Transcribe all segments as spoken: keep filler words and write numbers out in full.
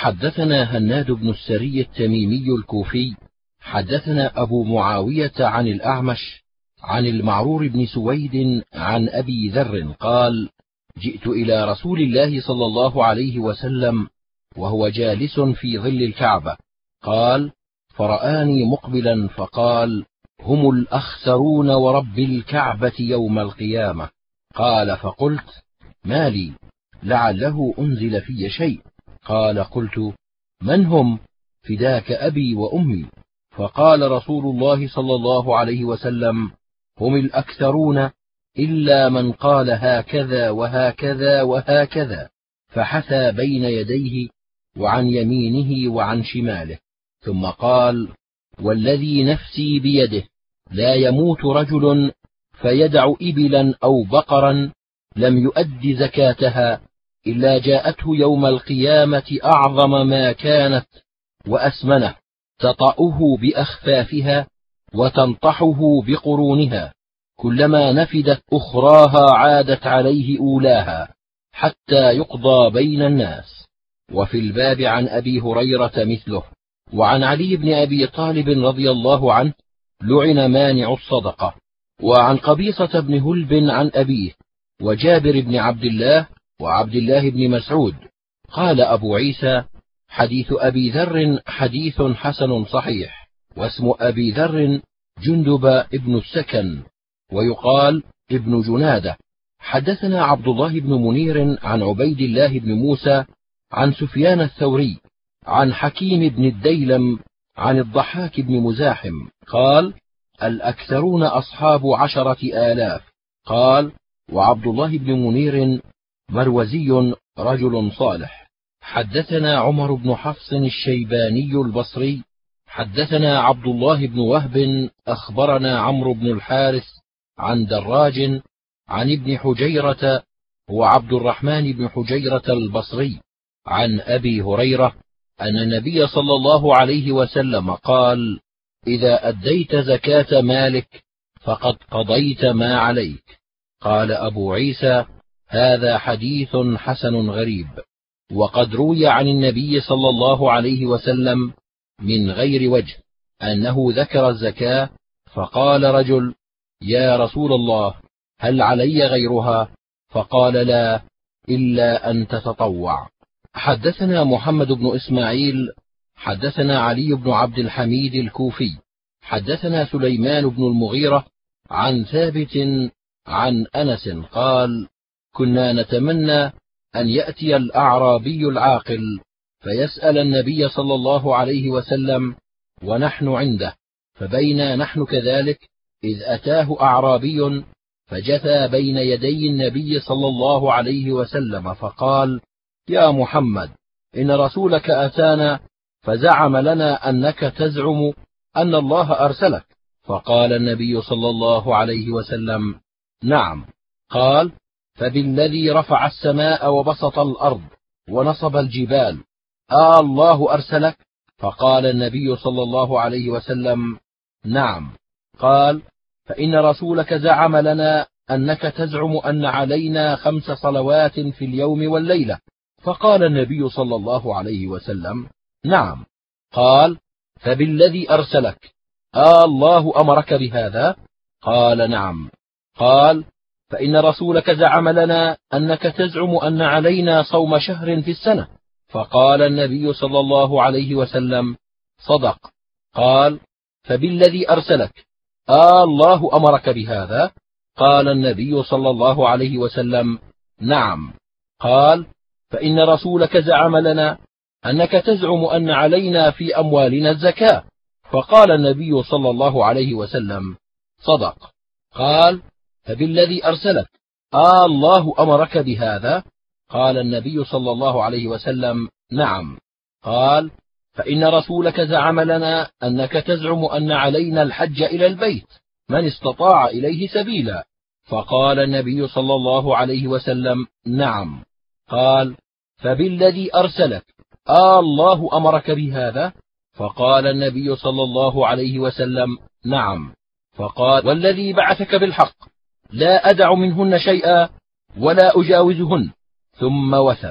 حدثنا هناد بن السري التميمي الكوفي حدثنا أبو معاوية عن الأعمش عن المعرور بن سويد عن أبي ذر قال: جئت إلى رسول الله صلى الله عليه وسلم وهو جالس في ظل الكعبة، قال: فرآني مقبلا فقال: هم الأخسرون ورب الكعبة يوم القيامة. قال: فقلت: ما لي؟ لعله أنزل في شيء. قال: قلت: من هم؟ فداك أبي وأمي. فقال رسول الله صلى الله عليه وسلم: هم الأكثرون إلا من قال هكذا وهكذا وهكذا، فحثى بين يديه وعن يمينه وعن شماله، ثم قال: والذي نفسي بيده لا يموت رجل فيدع إبلا أو بقرا لم يؤد زكاتها إلا جاءته يوم القيامة أعظم ما كانت وأسمنه، تطأه بأخفافها وتنطحه بقرونها، كلما نفدت أخراها عادت عليه أولاها حتى يقضى بين الناس. وفي الباب عن أبي هريرة مثله. وعن علي بن أبي طالب رضي الله عنه: لعن مانع الصدقة. وعن قبيصة بن هلب عن أبيه وجابر بن عبد الله وعبد الله بن مسعود. قال أبو عيسى: حديث أبي ذر حديث حسن صحيح، واسم أبي ذر جندب ابن السكن، ويقال ابن جنادة. حدثنا عبد الله بن منير عن عبيد الله بن موسى عن سفيان الثوري عن حكيم بن الديلم عن الضحاك بن مزاحم قال: الأكثرون أصحاب عشرة آلاف. قال: وعبد الله بن منير مروزي رجل صالح. حدثنا عمر بن حفص الشيباني البصري حدثنا عبد الله بن وهب أخبرنا عمرو بن الحارث عن دراج عن ابن حجيرة وعبد الرحمن بن حجيرة البصري عن أبي هريرة أن النبي صلى الله عليه وسلم قال: إذا أديت زكاة مالك فقد قضيت ما عليك. قال أبو عيسى: هذا حديث حسن غريب. وقد روي عن النبي صلى الله عليه وسلم من غير وجه أنه ذكر الزكاة فقال رجل: يا رسول الله، هل علي غيرها؟ فقال: لا، إلا أن تتطوع. حدثنا محمد بن إسماعيل حدثنا علي بن عبد الحميد الكوفي حدثنا سليمان بن المغيرة عن ثابت عن أنس قال: كنا نتمنى أن يأتي الأعرابي العاقل فيسأل النبي صلى الله عليه وسلم ونحن عنده، فبينا نحن كذلك إذ أتاه أعرابي فجثى بين يدي النبي صلى الله عليه وسلم فقال: يا محمد، إن رسولك أتانا فزعم لنا أنك تزعم أن الله أرسلك. فقال النبي صلى الله عليه وسلم: نعم. قال: فبالذي رفع السماء وبسط الأرض ونصب الجبال، آه الله أرسلك؟ فقال النبي صلى الله عليه وسلم: نعم. قال: فإن رسولك زعم لنا أنك تزعم أن علينا خمس صلوات في اليوم والليلة. فقال النبي صلى الله عليه وسلم: نعم. قال: فبالذي أرسلك، آه الله أمرك بهذا؟ قال: نعم. قال: فإن رسولك زعم لنا أنك تزعم أن علينا صوم شهر في السنة. فقال النبي صلى الله عليه وسلم: صدق. قال: فبالذي أرسلك، آه الله أمرك بهذا؟ قال النبي صلى الله عليه وسلم: نعم. قال: فإن رسولك زعم لنا أنك تزعم أن علينا في أموالنا الزكاة. فقال النبي صلى الله عليه وسلم: صدق. قال: فبالذي أرسلك، آه الله أمرك بهذا؟ قال النبي صلى الله عليه وسلم: نعم. قال: فإن رسولك زعم لنا أنك تزعم أن علينا الحج إلى البيت من استطاع إليه سبيلا. فقال النبي صلى الله عليه وسلم: نعم. قال: فبالذي أرسلك، آه الله أمرك بهذا؟ فقال النبي صلى الله عليه وسلم: نعم. فقال: والذي بعثك بالحق لا أدع منهن شيئا ولا أجاوزهن. ثم وثب.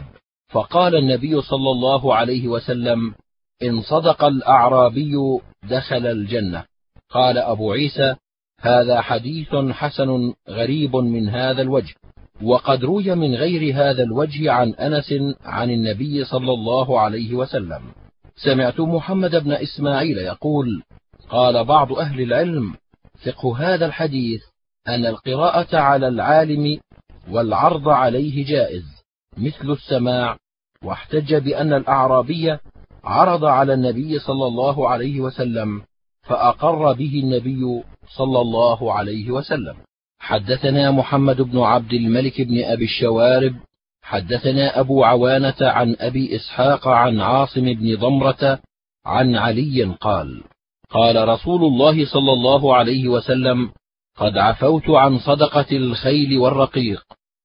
فقال النبي صلى الله عليه وسلم: إن صدق الأعرابي دخل الجنة. قال أبو عيسى: هذا حديث حسن غريب من هذا الوجه، وقد روي من غير هذا الوجه عن أنس عن النبي صلى الله عليه وسلم. سمعت محمد بن إسماعيل يقول: قال بعض أهل العلم: فقه هذا الحديث أن القراءة على العالم والعرض عليه جائز مثل السماع، واحتج بأن الأعرابي عرض على النبي صلى الله عليه وسلم فأقر به النبي صلى الله عليه وسلم. حدثنا محمد بن عبد الملك بن أبي الشوارب حدثنا أبو عوانة عن أبي إسحاق عن عاصم بن ضمرة عن علي قال: قال رسول الله صلى الله عليه وسلم: قد عفوت عن صدقة الخيل والرقيق،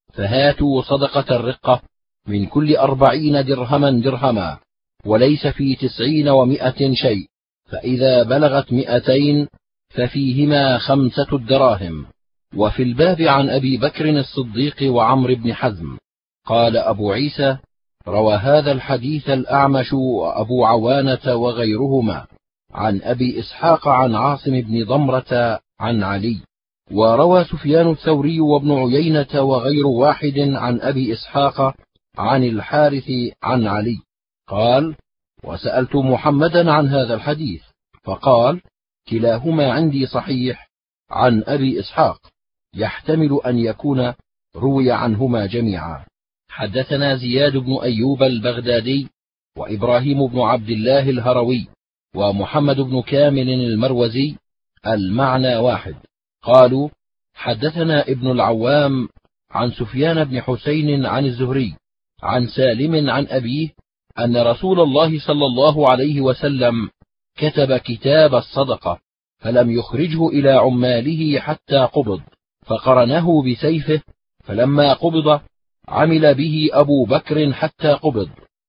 فهاتوا صدقة الرقة من كل أربعين درهما درهما، وليس في تسعين ومائة شيء، فإذا بلغت مئتين ففيهما خمسة الدراهم. وفي الباب عن أبي بكر الصديق وعمر بن حزم. قال أبو عيسى: روى هذا الحديث الأعمش وأبو عوانة وغيرهما عن أبي إسحاق عن عاصم بن ضمرة عن علي. وروى سفيان الثوري وابن عيينة وغير واحد عن أبي إسحاق عن الحارث عن علي قال: وسألت محمدا عن هذا الحديث فقال: كلاهما عندي صحيح عن أبي إسحاق، يحتمل أن يكون روي عنهما جميعا. حدثنا زياد بن أيوب البغدادي وإبراهيم بن عبد الله الهروي ومحمد بن كامل المروزي المعنى واحد. قالوا: حدثنا ابن العوام عن سفيان بن حسين عن الزهري عن سالم عن أبيه أن رسول الله صلى الله عليه وسلم كتب كتاب الصدقة فلم يخرجه إلى عماله حتى قبض، فقرنه بسيفه، فلما قبض عمل به أبو بكر حتى قبض،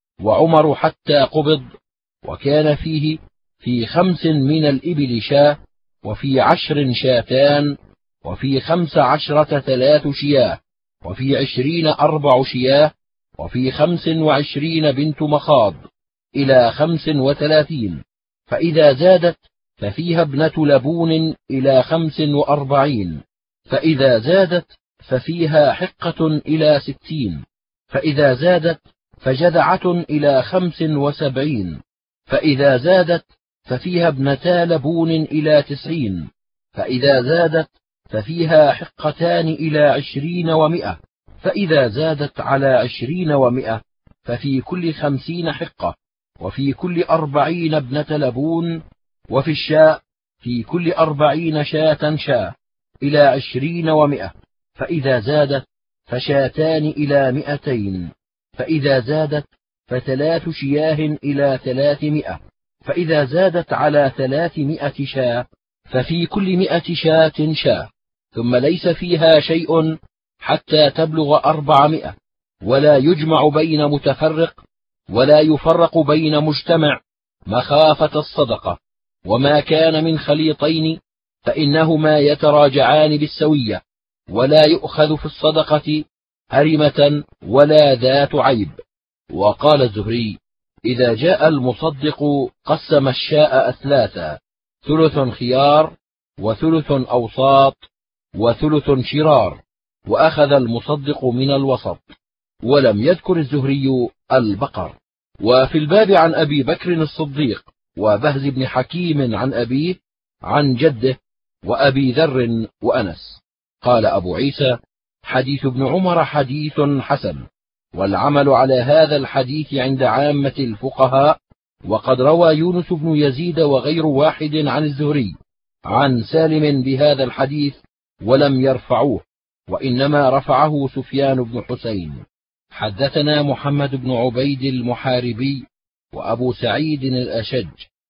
وعمر حتى قبض، وكان فيه في خمس من الإبل شاة، وفي عشر شاتان، وفي خمس عشرة ثلاث شياه، وفي عشرين أربع شياه، وفي خمس وعشرين بنت مخاض، إلى خمس وثلاثين، فإذا زادت ففيها ابنة لبون إلى خمس وأربعين، فإذا زادت ففيها حقة إلى ستين، فإذا زادت فجذعة إلى خمس وسبعين، فإذا زادت ففيها ابنتا لبون إلى تسعين، فإذا زادت ففيها حقتان إلى عشرين ومئة، فإذا زادت على عشرين ومئة ففي كل خمسين حقة، وفي كل أربعين ابنة لبون، وفي الشاء في كل أربعين شاة شاة إلى عشرين ومئة، فإذا زادت فشاتان إلى مئتين، فإذا زادت فثلاث شياه إلى ثلاثمائة، فإذا زادت على ثلاثمائة شاة ففي كل مئة شاة شاة، ثم ليس فيها شيء حتى تبلغ أربعمائة، ولا يجمع بين متفرق ولا يفرق بين مجتمع مخافة الصدقة. وما كان من خليطين فإنهما يتراجعان بالسوية، ولا يؤخذ في الصدقة هرمة ولا ذات عيب. وقال الزهري: إذا جاء المصدق قسم الشاء أثلاثا، ثلث خيار، وثلث أوساط، وثلث شرار، وأخذ المصدق من الوسط. ولم يذكر الزهري البقر. وفي الباب عن أبي بكر الصديق وبهز بن حكيم عن أبيه عن جده وأبي ذر وأنس. قال أبو عيسى: حديث ابن عمر حديث حسن، والعمل على هذا الحديث عند عامة الفقهاء. وقد روى يونس بن يزيد وغير واحد عن الزهري عن سالم بهذا الحديث ولم يرفعوه، وإنما رفعه سفيان بن حسين. حدثنا محمد بن عبيد المحاربي وأبو سعيد الأشج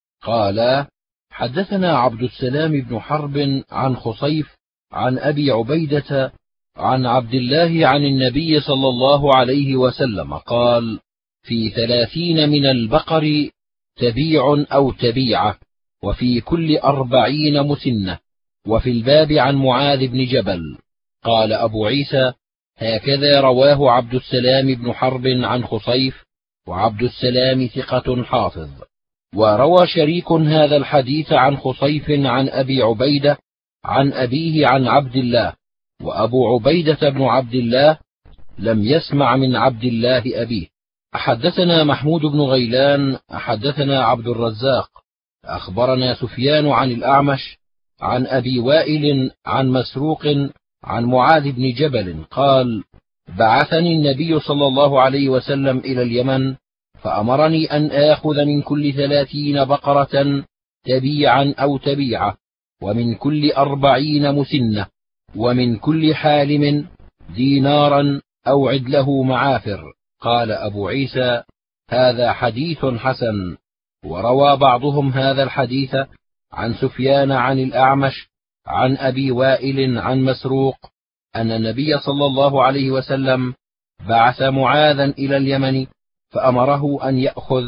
قال: حدثنا عبد السلام بن حرب عن خصيف عن أبي عبيدة عن عبد الله عن النبي صلى الله عليه وسلم قال: في ثلاثين من البقر تبيع أو تبيعة، وفي كل أربعين مسنة. وفي الباب عن معاذ بن جبل. قال أبو عيسى: هكذا رواه عبد السلام بن حرب عن خصيف، وعبد السلام ثقة حافظ. وروى شريك هذا الحديث عن خصيف عن أبي عبيدة عن أبيه عن عبد الله، وأبو عبيدة بن عبد الله لم يسمع من عبد الله أبيه. حدثنا محمود بن غيلان حدثنا عبد الرزاق أخبرنا سفيان عن الأعمش عن أبي وائل عن مسروق عن معاذ بن جبل قال: بعثني النبي صلى الله عليه وسلم إلى اليمن، فأمرني أن آخذ من كل ثلاثين بقرة تبيعا أو تبيعة، ومن كل أربعين مسنة، ومن كل حالم دينارا أو عدله معافر. قال أبو عيسى: هذا حديث حسن. وروى بعضهم هذا الحديث عن سفيان عن الأعمش عن أبي وائل عن مسروق أن النبي صلى الله عليه وسلم بعث معاذا إلى اليمن فأمره أن يأخذ،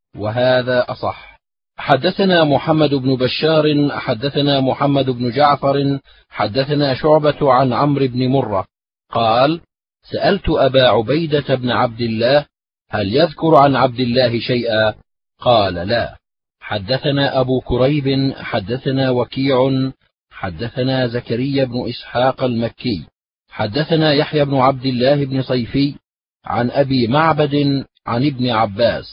وهذا أصح. حدثنا محمد بن بشار حدثنا محمد بن جعفر حدثنا شعبة عن عمرو بن مرة قال: سألت أبا عبيدة بن عبد الله: هل يذكر عن عبد الله شيئا؟ قال: لا. حدثنا أبو كريب حدثنا وكيع حدثنا زكريا بن إسحاق المكي حدثنا يحيى بن عبد الله بن صيفي عن أبي معبد عن ابن عباس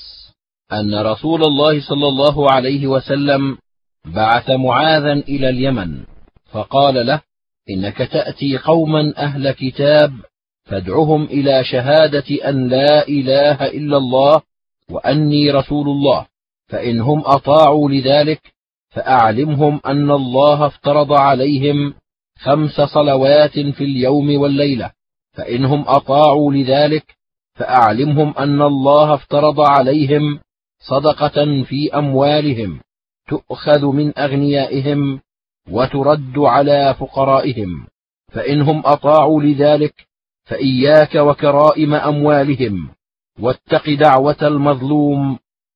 أن رسول الله صلى الله عليه وسلم بعث معاذا إلى اليمن، فقال له: إنك تأتي قوما أهل كتاب، فادعهم إلى شهادة أن لا إله إلا الله وأني رسول الله، فإنهم أطاعوا لذلك فأعلمهم أن الله افترض عليهم خمس صلوات في اليوم والليلة، فإنهم أطاعوا لذلك فأعلمهم أن الله افترض عليهم صدقة في أموالهم تؤخذ من أغنيائهم وترد على فقرائهم، فإنهم أطاعوا لذلك فإياك وكرائم أموالهم، واتق دعوة المظلوم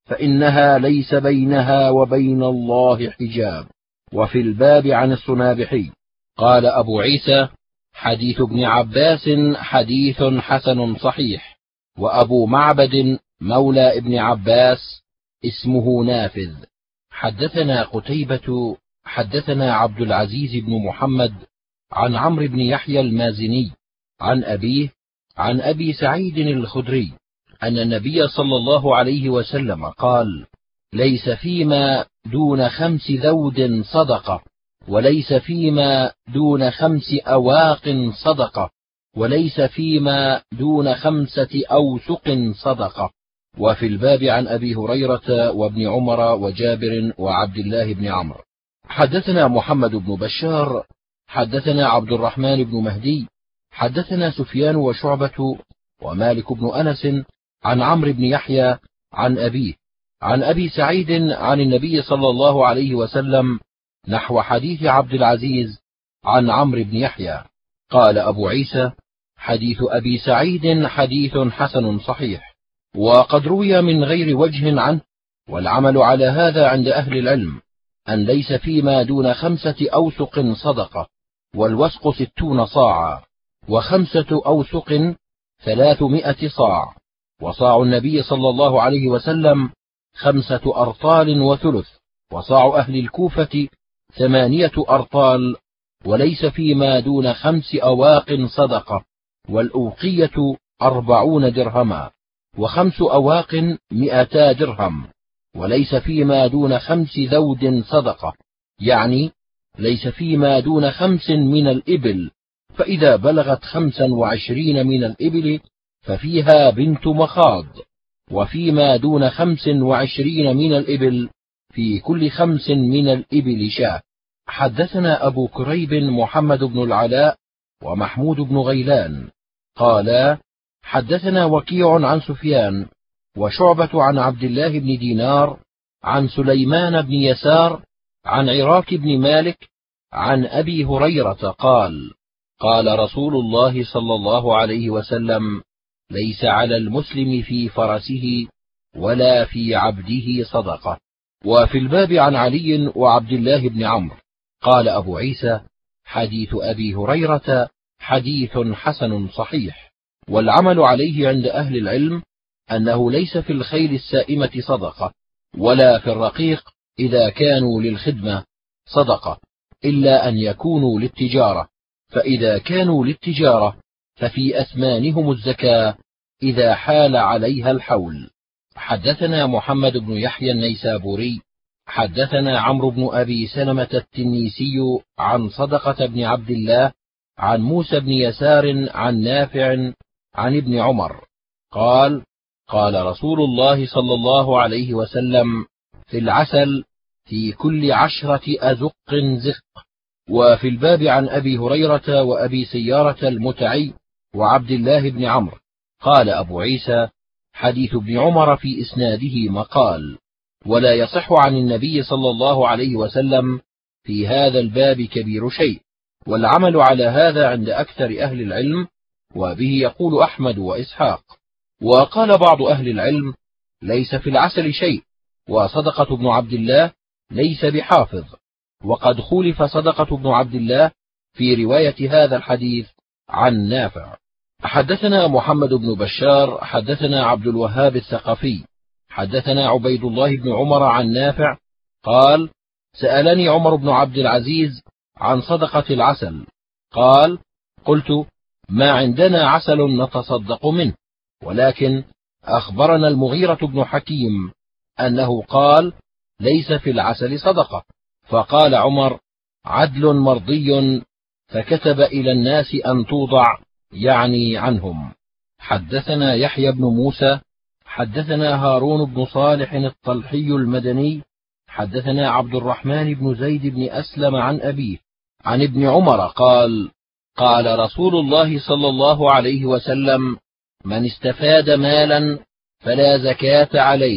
فإنها ليس بينها وبين الله حجاب. وفي الباب عن الصنابحي. قال أبو عيسى: حديث ابن عباس حديث حسن صحيح. وأبو معبد مولى ابن عباس اسمه نافذ. حدثنا قتيبة حدثنا عبد العزيز بن محمد عن عمرو بن يحيى المازني عن أبيه عن أبي سعيد الخدري أن النبي صلى الله عليه وسلم قال: ليس فيما دون خمس ذود صدقة، وليس فيما دون خمس أواق صدقة، وليس فيما دون خمسة أوسق صدقة. وفي الباب عن أبي هريرة وابن عمر وجابر وعبد الله بن عمرو. حدثنا محمد بن بشار حدثنا عبد الرحمن بن مهدي حدثنا سفيان وشعبة ومالك بن أنس عن عمرو بن يحيى عن أبيه عن أبي سعيد عن النبي صلى الله عليه وسلم نحو حديث عبد العزيز عن عمرو بن يحيى. قال أبو عيسى: حديث أبي سعيد حديث حسن صحيح. وقد روي من غير وجه عنه، والعمل على هذا عند أهل العلم أن ليس فيما دون خمسة أوسق صدقة، والوسق ستون صاعا، وخمسة أوسق ثلاثمائة صاع، وصاع النبي صلى الله عليه وسلم خمسة أرطال وثلث، وصاع أهل الكوفة ثمانية أرطال، وليس فيما دون خمس أواق صدقة، والأوقية أربعون درهما، وخمس أواق مئتا درهم، وليس فيما دون خمس ذود صدقة، يعني ليس فيما دون خمس من الإبل، فإذا بلغت خمسا وعشرين من الإبل ففيها بنت مخاض، وفيما دون خمس وعشرين من الإبل في كل خمس من الإبل شاة. حدثنا أبو كريب محمد بن العلاء ومحمود بن غيلان قالا: حدثنا وكيع عن سفيان وشعبة عن عبد الله بن دينار عن سليمان بن يسار عن عراك بن مالك عن أبي هريرة قال: قال رسول الله صلى الله عليه وسلم: ليس على المسلم في فرسه ولا في عبده صدقة. وفي الباب عن علي وعبد الله بن عمرو. قال أبو عيسى: حديث أبي هريرة حديث حسن صحيح. والعمل عليه عند أهل العلم أنه ليس في الخيل السائمة صدقة، ولا في الرقيق إذا كانوا للخدمة صدقة، إلا أن يكونوا للتجارة، فإذا كانوا للتجارة ففي أثمانهم الزكاة إذا حال عليها الحول. حدثنا محمد بن يحيى النيسابوري حدثنا عمرو بن أبي سلمة التنيسي عن صدقة بن عبد الله عن موسى بن يسار عن نافع عن ابن عمر قال: قال رسول الله صلى الله عليه وسلم: في العسل في كل عشرة أزق زق. وفي الباب عن أبي هريرة وأبي سيارة المتعي وعبد الله بن عمرو. قال أبو عيسى: حديث ابن عمر في إسناده مقال، ولا يصح عن النبي صلى الله عليه وسلم في هذا الباب كبير شيء، والعمل على هذا عند أكثر أهل العلم، وبه يقول أحمد وإسحاق. وقال بعض أهل العلم: ليس في العسل شيء، وصدقة ابن عبد الله ليس بحافظ، وقد خولف صدقة ابن عبد الله في رواية هذا الحديث عن نافع. حدثنا محمد بن بشار حدثنا عبد الوهاب الثقفي حدثنا عبيد الله بن عمر عن نافع قال: سألني عمر بن عبد العزيز عن صدقة العسل، قال: قلت: ما عندنا عسل نتصدق منه، ولكن أخبرنا المغيرة بن حكيم أنه قال: ليس في العسل صدقة. فقال عمر: عدل مرضي، فكتب إلى الناس أن توضع، يعني عنهم. حدثنا يحيى بن موسى حدثنا هارون بن صالح الطلحي المدني حدثنا عبد الرحمن بن زيد بن أسلم عن أبيه عن ابن عمر قال: قال رسول الله صلى الله عليه وسلم: من استفاد مالا فلا زكاة عليه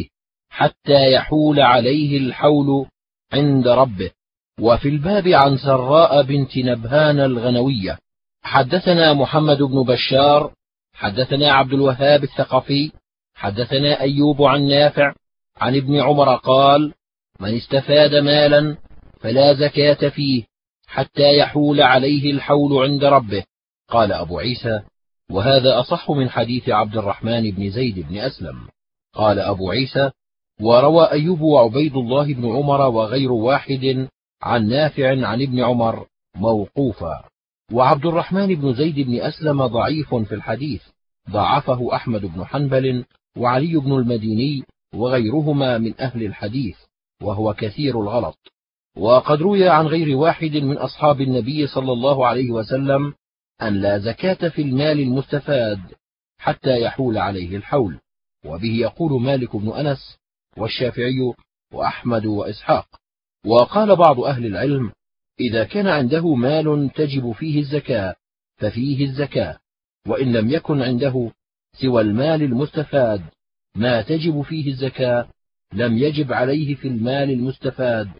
حتى يحول عليه الحول عند ربه. وفي الباب عن سراء بنت نبهان الغنوية حدثنا محمد بن بشار حدثنا عبد الوهاب الثقفي حدثنا أيوب عن نافع عن ابن عمر قال: من استفاد مالا فلا زكاة فيه حتى يحول عليه الحول عند ربه. قال أبو عيسى: وهذا أصح من حديث عبد الرحمن بن زيد بن أسلم. قال أبو عيسى: وروى أيوب وعبيد الله بن عمر وغير واحد عن نافع عن ابن عمر موقوفا. وعبد الرحمن بن زيد بن أسلم ضعيف في الحديث، ضعفه أحمد بن حنبل وعلي بن المديني وغيرهما من أهل الحديث، وهو كثير الغلط. وقد روي عن غير واحد من أصحاب النبي صلى الله عليه وسلم أن لا زكاة في المال المستفاد حتى يحول عليه الحول، وبه يقول مالك بن أنس والشافعي وأحمد وإسحاق. وقال بعض أهل العلم: إذا كان عنده مال تجب فيه الزكاة ففيه الزكاة، وإن لم يكن عنده سوى المال المستفاد ما تجب فيه الزكاة لم يجب عليه في المال المستفاد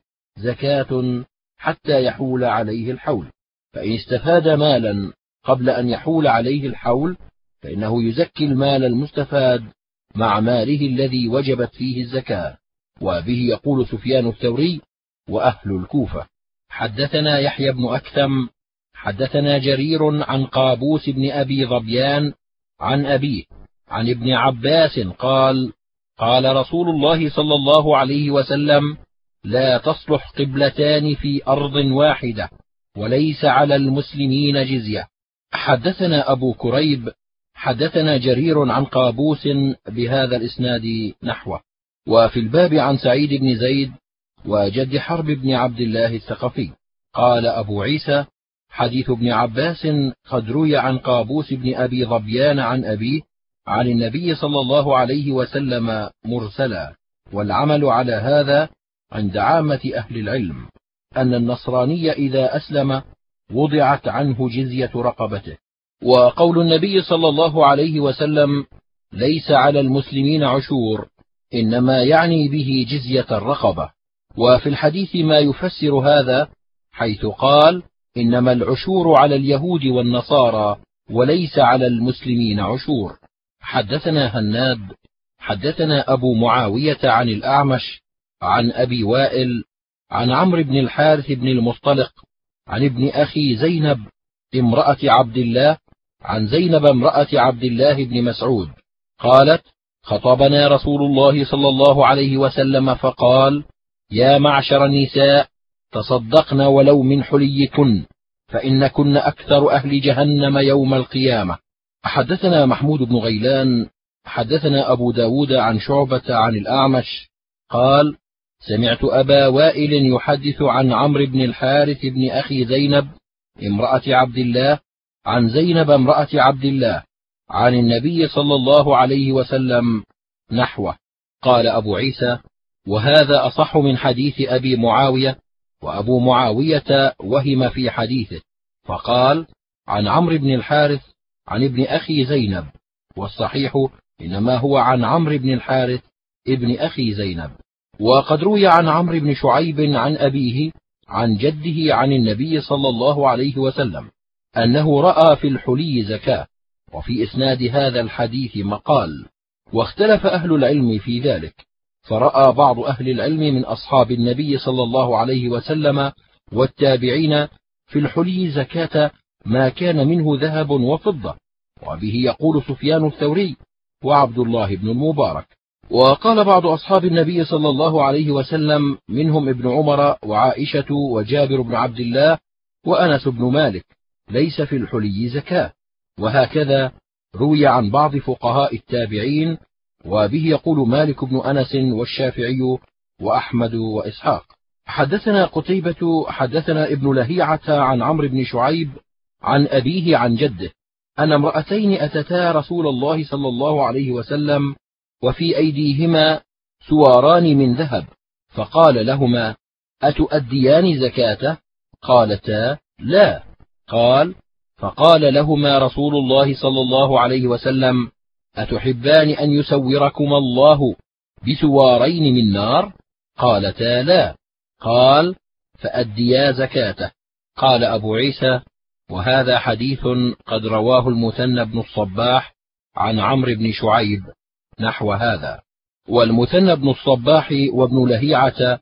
زكاة حتى يحول عليه الحول. فإن استفاد مالا قبل أن يحول عليه الحول فإنه يزكي المال المستفاد مع ماله الذي وجبت فيه الزكاة، وبه يقول سفيان الثوري وأهل الكوفة. حدثنا يحيى بن أكثم حدثنا جرير عن قابوس بن أبي ظبيان عن أبيه عن ابن عباس قال: قال رسول الله صلى الله عليه وسلم: لا تصلح قبلتان في أرض واحدة، وليس على المسلمين جزية. حدثنا أبو كريب حدثنا جرير عن قابوس بهذا الإسناد نحوه. وفي الباب عن سعيد بن زيد وجد حرب بن عبد الله الثقفي. قال أبو عيسى: حديث ابن عباس قد روي عن قابوس بن أبي ظبيان عن أبيه عن النبي صلى الله عليه وسلم مرسلا. والعمل على هذا عند عامة أهل العلم أن النصراني إذا أسلم وضعت عنه جزية رقبته. وقول النبي صلى الله عليه وسلم: ليس على المسلمين عشور، إنما يعني به جزية الرقبة. وفي الحديث ما يفسر هذا، حيث قال: إنما العشور على اليهود والنصارى وليس على المسلمين عشور. حدثنا هناد حدثنا أبو معاوية عن الأعمش عن أبي وائل عن عمرو بن الحارث بن المصطلق عن ابن أخي زينب امرأة عبد الله عن زينب امرأة عبد الله بن مسعود قالت: خطبنا رسول الله صلى الله عليه وسلم فقال: يا معشر النساء، تصدقن ولو من حليكن، فإنكن أكثر أهل جهنم يوم القيامة. حدثنا محمود بن غيلان حدثنا أبو داود عن شعبة عن الأعمش قال: سمعت أبا وائل يحدث عن عمرو بن الحارث بن أخي زينب امرأة عبد الله عن زينب امرأة عبد الله عن النبي صلى الله عليه وسلم نحوه. قال أبو عيسى: وهذا أصح من حديث أبي معاوية، وأبو معاوية وهم في حديثه، فقال: عن عمرو بن الحارث عن ابن أخي زينب، والصحيح إنما هو عن عمرو بن الحارث ابن أخي زينب. وقد روي عن عمرو بن شعيب عن أبيه عن جده عن النبي صلى الله عليه وسلم أنه رأى في الحلي زكاة، وفي إسناد هذا الحديث مقال، واختلف أهل العلم في ذلك، فرأى بعض أهل العلم من أصحاب النبي صلى الله عليه وسلم والتابعين في الحلي زكاة ما كان منه ذهب وفضة، وبه يقول سفيان الثوري وعبد الله بن المبارك. وقال بعض أصحاب النبي صلى الله عليه وسلم منهم ابن عمر وعائشة وجابر بن عبد الله وأنس بن مالك: ليس في الحلي زكاة. وهكذا روي عن بعض فقهاء التابعين، وبه يقول مالك بن أنس والشافعي وأحمد وإسحاق. حدثنا قتيبة حدثنا ابن لهيعة عن عمرو بن شعيب عن أبيه عن جده أن امرأتين أتتا رسول الله صلى الله عليه وسلم وفي أيديهما سواران من ذهب، فقال لهما: أتؤديان زكاته؟ قالتا: لا. قال: فقال لهما رسول الله صلى الله عليه وسلم: أتحبان أن يسوركما الله بسوارين من نار؟ قالتا: لا. قال: فأديا زكاته. قال أبو عيسى: وهذا حديث قد رواه المثنى بن الصباح عن عمرو بن شعيب نحو هذا. والمثنى بن الصباح وابن لهيعة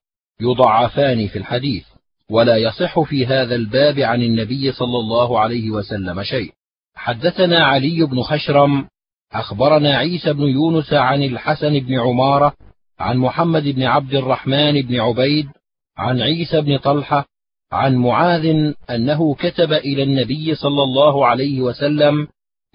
يضعفان في الحديث، ولا يصح في هذا الباب عن النبي صلى الله عليه وسلم شيء. حدثنا علي بن خشرم أخبرنا عيسى بن يونس عن الحسن بن عمارة عن محمد بن عبد الرحمن بن عبيد عن عيسى بن طلحة عن معاذ أنه كتب إلى النبي صلى الله عليه وسلم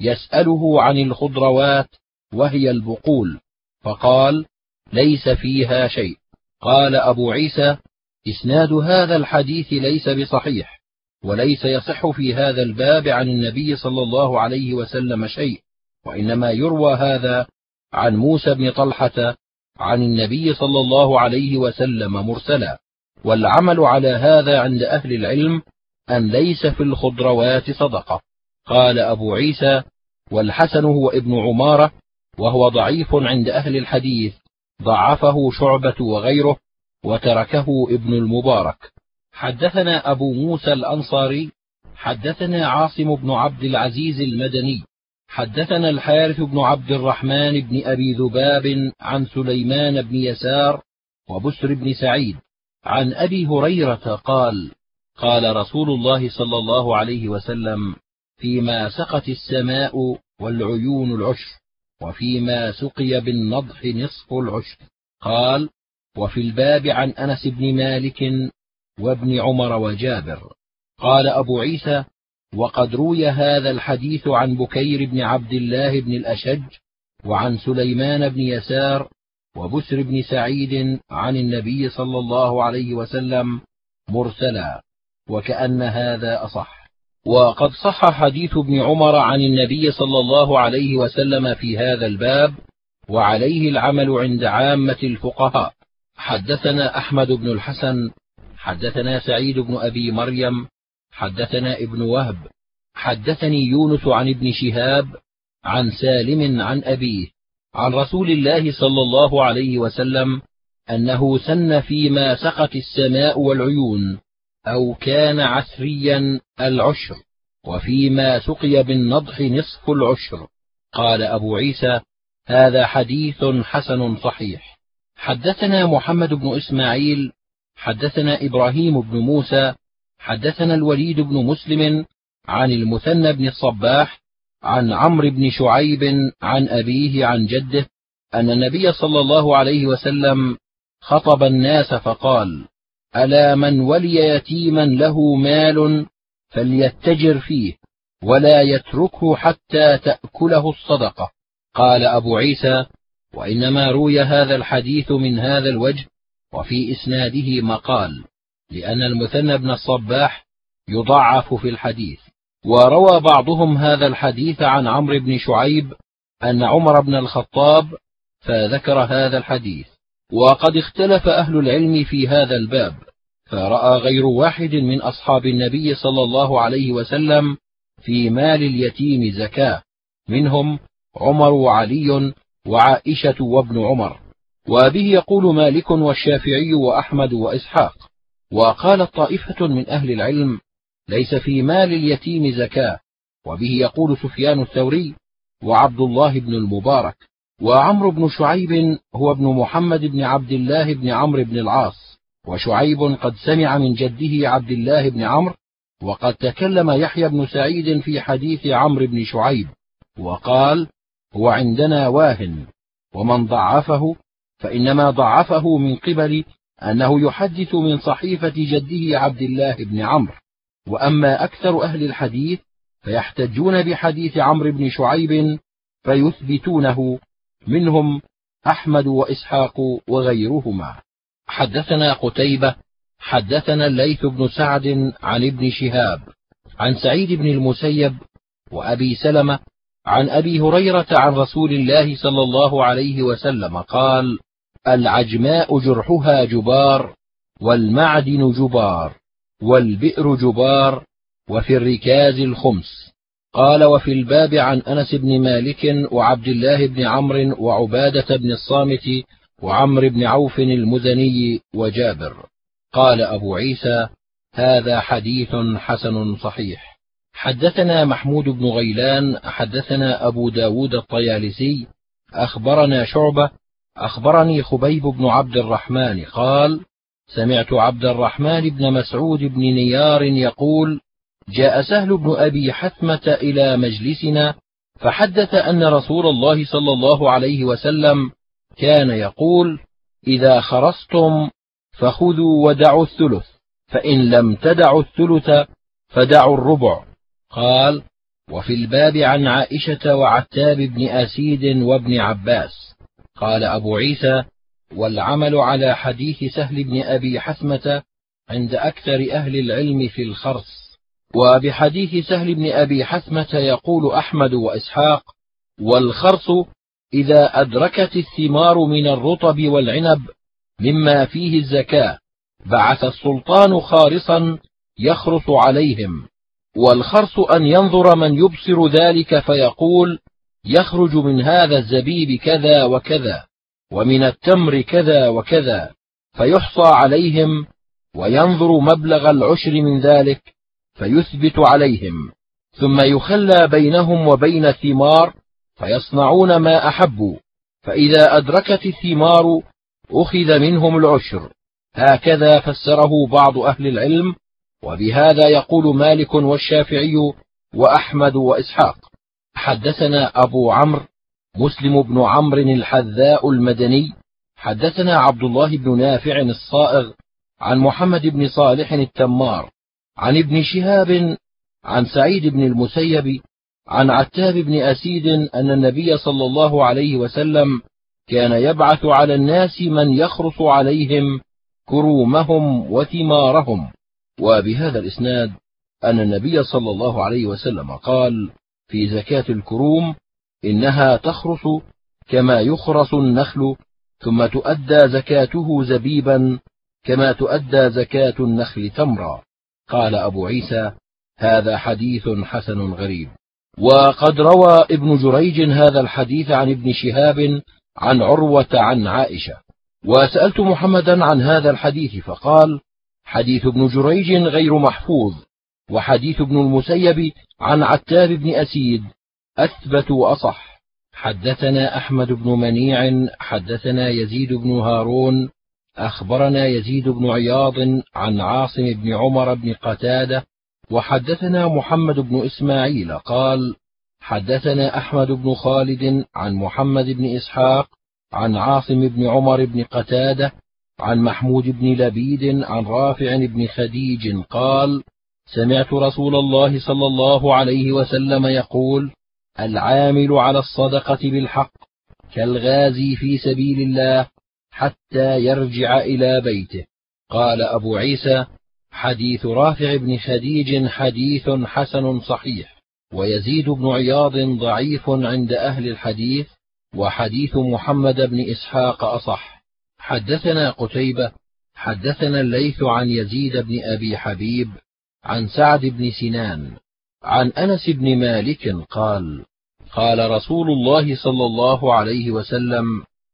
يسأله عن الخضروات وهي البقول، فقال: ليس فيها شيء. قال أبو عيسى: إسناد هذا الحديث ليس بصحيح، وليس يصح في هذا الباب عن النبي صلى الله عليه وسلم شيء، وإنما يروى هذا عن موسى بن طلحة عن النبي صلى الله عليه وسلم مرسلا. والعمل على هذا عند أهل العلم أن ليس في الخضروات صدقة. قال أبو عيسى: والحسن هو ابن عمارة، وهو ضعيف عند أهل الحديث، ضعفه شعبة وغيره، وتركه ابن المبارك. حدثنا أبو موسى الأنصاري حدثنا عاصم بن عبد العزيز المدني حدثنا الحارث بن عبد الرحمن بن أبي ذباب عن سليمان بن يسار وبسر بن سعيد عن أبي هريرة قال: قال رسول الله صلى الله عليه وسلم: فيما سقت السماء والعيون العشر، وفيما سقي بالنضح نصف العشر. قال: وفي الباب عن أنس بن مالك وابن عمر وجابر. قال أبو عيسى: وقد روي هذا الحديث عن بكير بن عبد الله بن الأشج وعن سليمان بن يسار وبسر بن سعيد عن النبي صلى الله عليه وسلم مرسلا، وكأن هذا أصح. وقد صح حديث ابن عمر عن النبي صلى الله عليه وسلم في هذا الباب، وعليه العمل عند عامة الفقهاء. حدثنا أحمد بن الحسن حدثنا سعيد بن أبي مريم حدثنا ابن وهب حدثني يونس عن ابن شهاب عن سالم عن أبيه عن رسول الله صلى الله عليه وسلم أنه سن فيما سقت السماء والعيون أو كان عسريا العشر، وفيما سقي بالنضح نصف العشر. قال أبو عيسى: هذا حديث حسن صحيح. حدثنا محمد بن إسماعيل حدثنا إبراهيم بن موسى حدثنا الوليد بن مسلم عن المثنى بن الصباح عن عمرو بن شعيب عن أبيه عن جده أن النبي صلى الله عليه وسلم خطب الناس فقال: ألا من ولي يتيما له مال فليتجر فيه ولا يتركه حتى تأكله الصدقة. قال أبو عيسى: وإنما روي هذا الحديث من هذا الوجه وفي إسناده مقال، لأن المثنى بن الصباح يضعف في الحديث. وروى بعضهم هذا الحديث عن عمرو بن شعيب أن عمر بن الخطاب فذكر هذا الحديث. وقد اختلف أهل العلم في هذا الباب، فرأى غير واحد من أصحاب النبي صلى الله عليه وسلم في مال اليتيم زكاة، منهم عمر وعلي وعائشة وابن عمر، وبه يقول مالك والشافعي وأحمد وإسحاق. وقالت طائفة من أهل العلم: ليس في مال اليتيم زكاة، وبه يقول سفيان الثوري وعبد الله بن المبارك. وعمرو بن شعيب هو ابن محمد بن عبد الله بن عمرو بن العاص، وشعيب قد سمع من جده عبد الله بن عمرو. وقد تكلم يحيى بن سعيد في حديث عمرو بن شعيب وقال: هو عندنا واهن، ومن ضعفه فإنما ضعفه من قبل أنه يحدث من صحيفة جده عبد الله بن عمرو. وأما أكثر أهل الحديث فيحتجون بحديث عمرو بن شعيب فيثبتونه، منهم أحمد وإسحاق وغيرهما. حدثنا قتيبة حدثنا الليث بن سعد عن ابن شهاب عن سعيد بن المسيب وأبي سلمة عن أبي هريرة عن رسول الله صلى الله عليه وسلم قال: العجماء جرحها جبار، والمعدن جبار، والبئر جبار، وفي الركاز الخمس. قال: وفي الباب عن أنس بن مالك وعبد الله بن عمرو وعبادة بن الصامت وعمرو بن عوف المزني وجابر. قال أبو عيسى: هذا حديث حسن صحيح. حدثنا محمود بن غيلان حدثنا أبو داود الطيالسي أخبرنا شعبة أخبرني خبيب بن عبد الرحمن قال: سمعت عبد الرحمن بن مسعود بن نيار يقول: جاء سهل بن أبي حثمة إلى مجلسنا فحدث أن رسول الله صلى الله عليه وسلم كان يقول: إذا خرصتم فخذوا ودعوا الثلث، فإن لم تدعوا الثلث فدعوا الربع. قال: وفي الباب عن عائشة وعتاب بن أسيد وابن عباس. قال أبو عيسى: والعمل على حديث سهل بن أبي حثمة عند أكثر أهل العلم في الخرص. وبحديث سهل بن أبي حثمة يقول أحمد وإسحاق: والخرص إذا أدركت الثمار من الرطب والعنب مما فيه الزكاة بعث السلطان خارصا يخرص عليهم. والخرص أن ينظر من يبصر ذلك فيقول: يخرج من هذا الزبيب كذا وكذا، ومن التمر كذا وكذا، فيحصى عليهم، وينظر مبلغ العشر من ذلك فيثبت عليهم، ثم يخلى بينهم وبين الثمار فيصنعون ما أحبوا، فإذا أدركت الثمار أخذ منهم العشر. هكذا فسره بعض أهل العلم، وبهذا يقول مالك والشافعي وأحمد وإسحاق. حدثنا أبو عمرو مسلم بن عمرو الحذاء المدني حدثنا عبد الله بن نافع الصائغ عن محمد بن صالح التمار عن ابن شهاب عن سعيد بن المسيب عن عتاب بن أسيد أن النبي صلى الله عليه وسلم كان يبعث على الناس من يخرص عليهم كرومهم وثمارهم. وبهذا الإسناد أن النبي صلى الله عليه وسلم قال في زكاة الكروم: إنها تخرص كما يخرص النخل، ثم تؤدى زكاته زبيبا كما تؤدى زكاة النخل تمرا. قال أبو عيسى: هذا حديث حسن غريب. وقد روى ابن جريج هذا الحديث عن ابن شهاب عن عروة عن عائشة. وسألت محمدا عن هذا الحديث فقال: حديث ابن جريج غير محفوظ، وحديث ابن المسيب عن عتاب بن أسيد أثبت وأصح. حدثنا أحمد بن منيع حدثنا يزيد بن هارون أخبرنا يزيد بن عياض عن عاصم بن عمر بن قتادة وحدثنا محمد بن إسماعيل قال حدثنا أحمد بن خالد عن محمد بن إسحاق عن عاصم بن عمر بن قتادة عن محمود بن لبيد عن رافع بن خديج قال سمعت رسول الله صلى الله عليه وسلم يقول العامل على الصدقة بالحق كالغازي في سبيل الله حتى يرجع إلى بيته. قال أبو عيسى حديث رافع بن خديج حديث حسن صحيح، ويزيد بن عياض ضعيف عند أهل الحديث، وحديث محمد بن إسحاق أصح. حدثنا قتيبة حدثنا الليث عن يزيد بن أبي حبيب عن سعد بن سنان عن أنس بن مالك قال قال رسول الله صلى الله عليه وسلم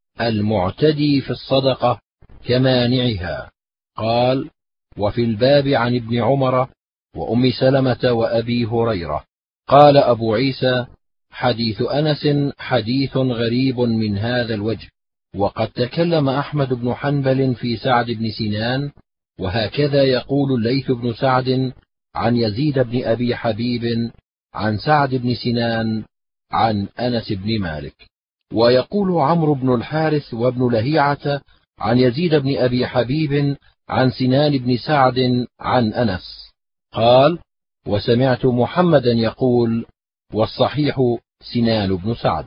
المعتدي في الصدقة كمانعها. قال وفي الباب عن ابن عمر وأم سلمة وأبي هريرة. قال أبو عيسى حديث أنس حديث غريب من هذا الوجه، وقد تكلم أحمد بن حنبل في سعد بن سنان، وهكذا يقول الليث بن سعد عن يزيد بن أبي حبيب عن سعد بن سنان عن أنس بن مالك. ويقول عمرو بن الحارث وابن لهيعة عن يزيد بن أبي حبيب عن سنان بن سعد عن أنس قال وسمعت محمدا يقول والصحيح سنان بن سعد.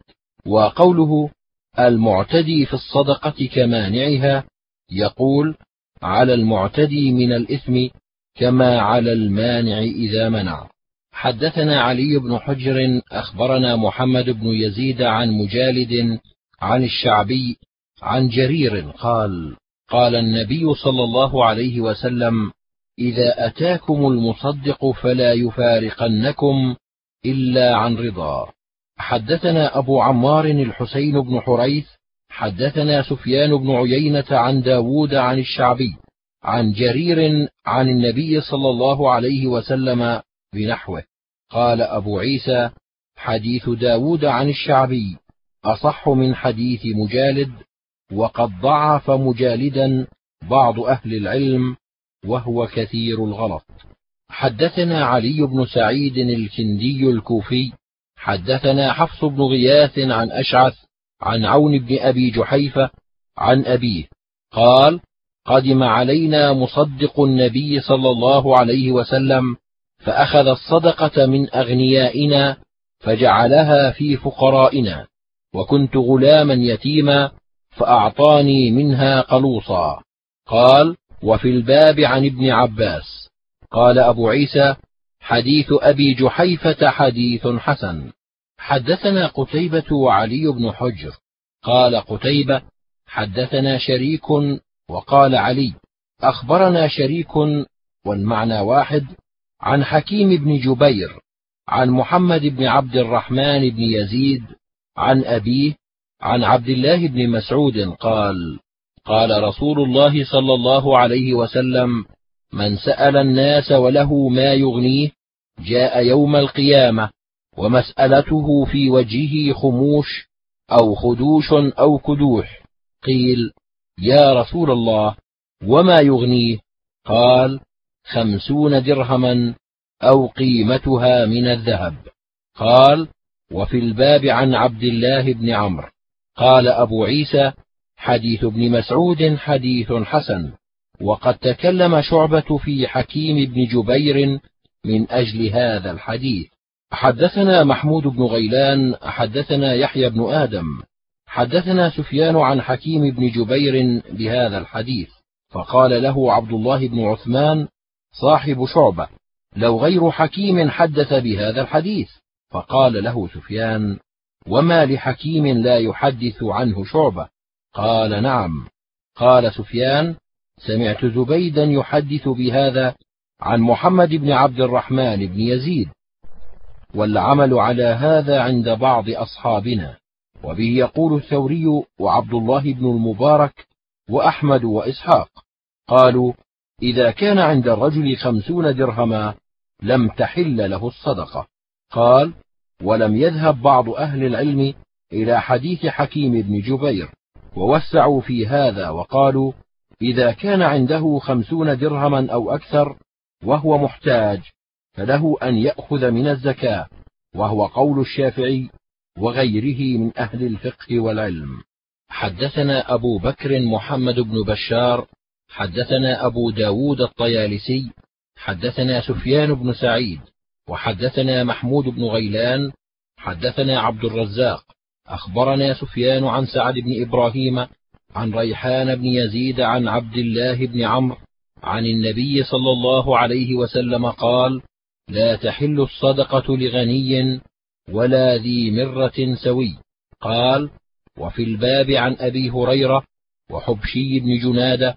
وقوله المعتدي في الصدقة كمانعها يقول على المعتدي من الإثم كما على المانع إذا منع. حدثنا علي بن حجر أخبرنا محمد بن يزيد عن مجالد عن الشعبي عن جرير قال قال النبي صلى الله عليه وسلم إذا أتاكم المصدق فلا يفارقنكم إلا عن رضا. حدثنا أبو عمار الحسين بن حريث حدثنا سفيان بن عيينة عن داود عن الشعبي عن جرير عن النبي صلى الله عليه وسلم بنحوه. قال أبو عيسى حديث داود عن الشعبي أصح من حديث مجالد، وقد ضعف مجالدا بعض أهل العلم وهو كثير الغلط. حدثنا علي بن سعيد الكندي الكوفي حدثنا حفص بن غياث عن أشعث عن عون بن أبي جحيفة عن أبيه قال قدم علينا مصدق النبي صلى الله عليه وسلم فأخذ الصدقة من أغنيائنا فجعلها في فقرائنا، وكنت غلاما يتيما فأعطاني منها قلوصا. قال وفي الباب عن ابن عباس. قال أبو عيسى حديث أبي جحيفة حديث حسن. حدثنا قتيبة وعلي بن حجر. قال قتيبة حدثنا شريك، وقال علي أخبرنا شريك والمعنى واحد عن حكيم بن جبير عن محمد بن عبد الرحمن بن يزيد عن أبيه عن عبد الله بن مسعود قال قال رسول الله صلى الله عليه وسلم من سأل الناس وله ما يغنيه جاء يوم القيامة ومسألته في وجهه خموش أو خدوش أو كدوح. قيل يا رسول الله وما يغنيه؟ قال خمسون درهما أو قيمتها من الذهب. قال وفي الباب عن عبد الله بن عمرو. قال أبو عيسى حديث ابن مسعود حديث حسن، وقد تكلم شعبة في حكيم بن جبير من أجل هذا الحديث. حدثنا محمود بن غيلان حدثنا يحيى بن آدم حدثنا سفيان عن حكيم بن جبير بهذا الحديث، فقال له عبد الله بن عثمان صاحب شعبة لو غير حكيم حدث بهذا الحديث. فقال له سفيان وما لحكيم لا يحدث عنه شعبة؟ قال نعم. قال سفيان سمعت زبيدا يحدث بهذا عن محمد بن عبد الرحمن بن يزيد، والعمل على هذا عند بعض أصحابنا، وبه يقول الثوري وعبد الله بن المبارك وأحمد وإسحاق. قالوا إذا كان عند الرجل خمسون درهما لم تحل له الصدقة. قال ولم يذهب بعض أهل العلم إلى حديث حكيم بن جبير ووسعوا في هذا، وقالوا إذا كان عنده خمسون درهما أو أكثر وهو محتاج فله أن يأخذ من الزكاة، وهو قول الشافعي وغيره من أهل الفقه والعلم. حدثنا أبو بكر محمد بن بشار حدثنا أبو داود الطيالسي حدثنا سفيان بن سعيد وحدثنا محمود بن غيلان حدثنا عبد الرزاق أخبرنا سفيان عن سعد بن إبراهيم عن ريحان بن يزيد عن عبد الله بن عمرو عن النبي صلى الله عليه وسلم قال: لا تحل الصدقة لغني ولا ذي مرة سوي. قال: وفي الباب عن أبي هريرة وحبشي بن جنادة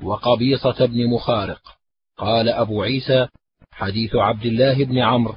وقبيصة بن مخارق. قال أبو عيسى: حديث عبد الله بن عمرو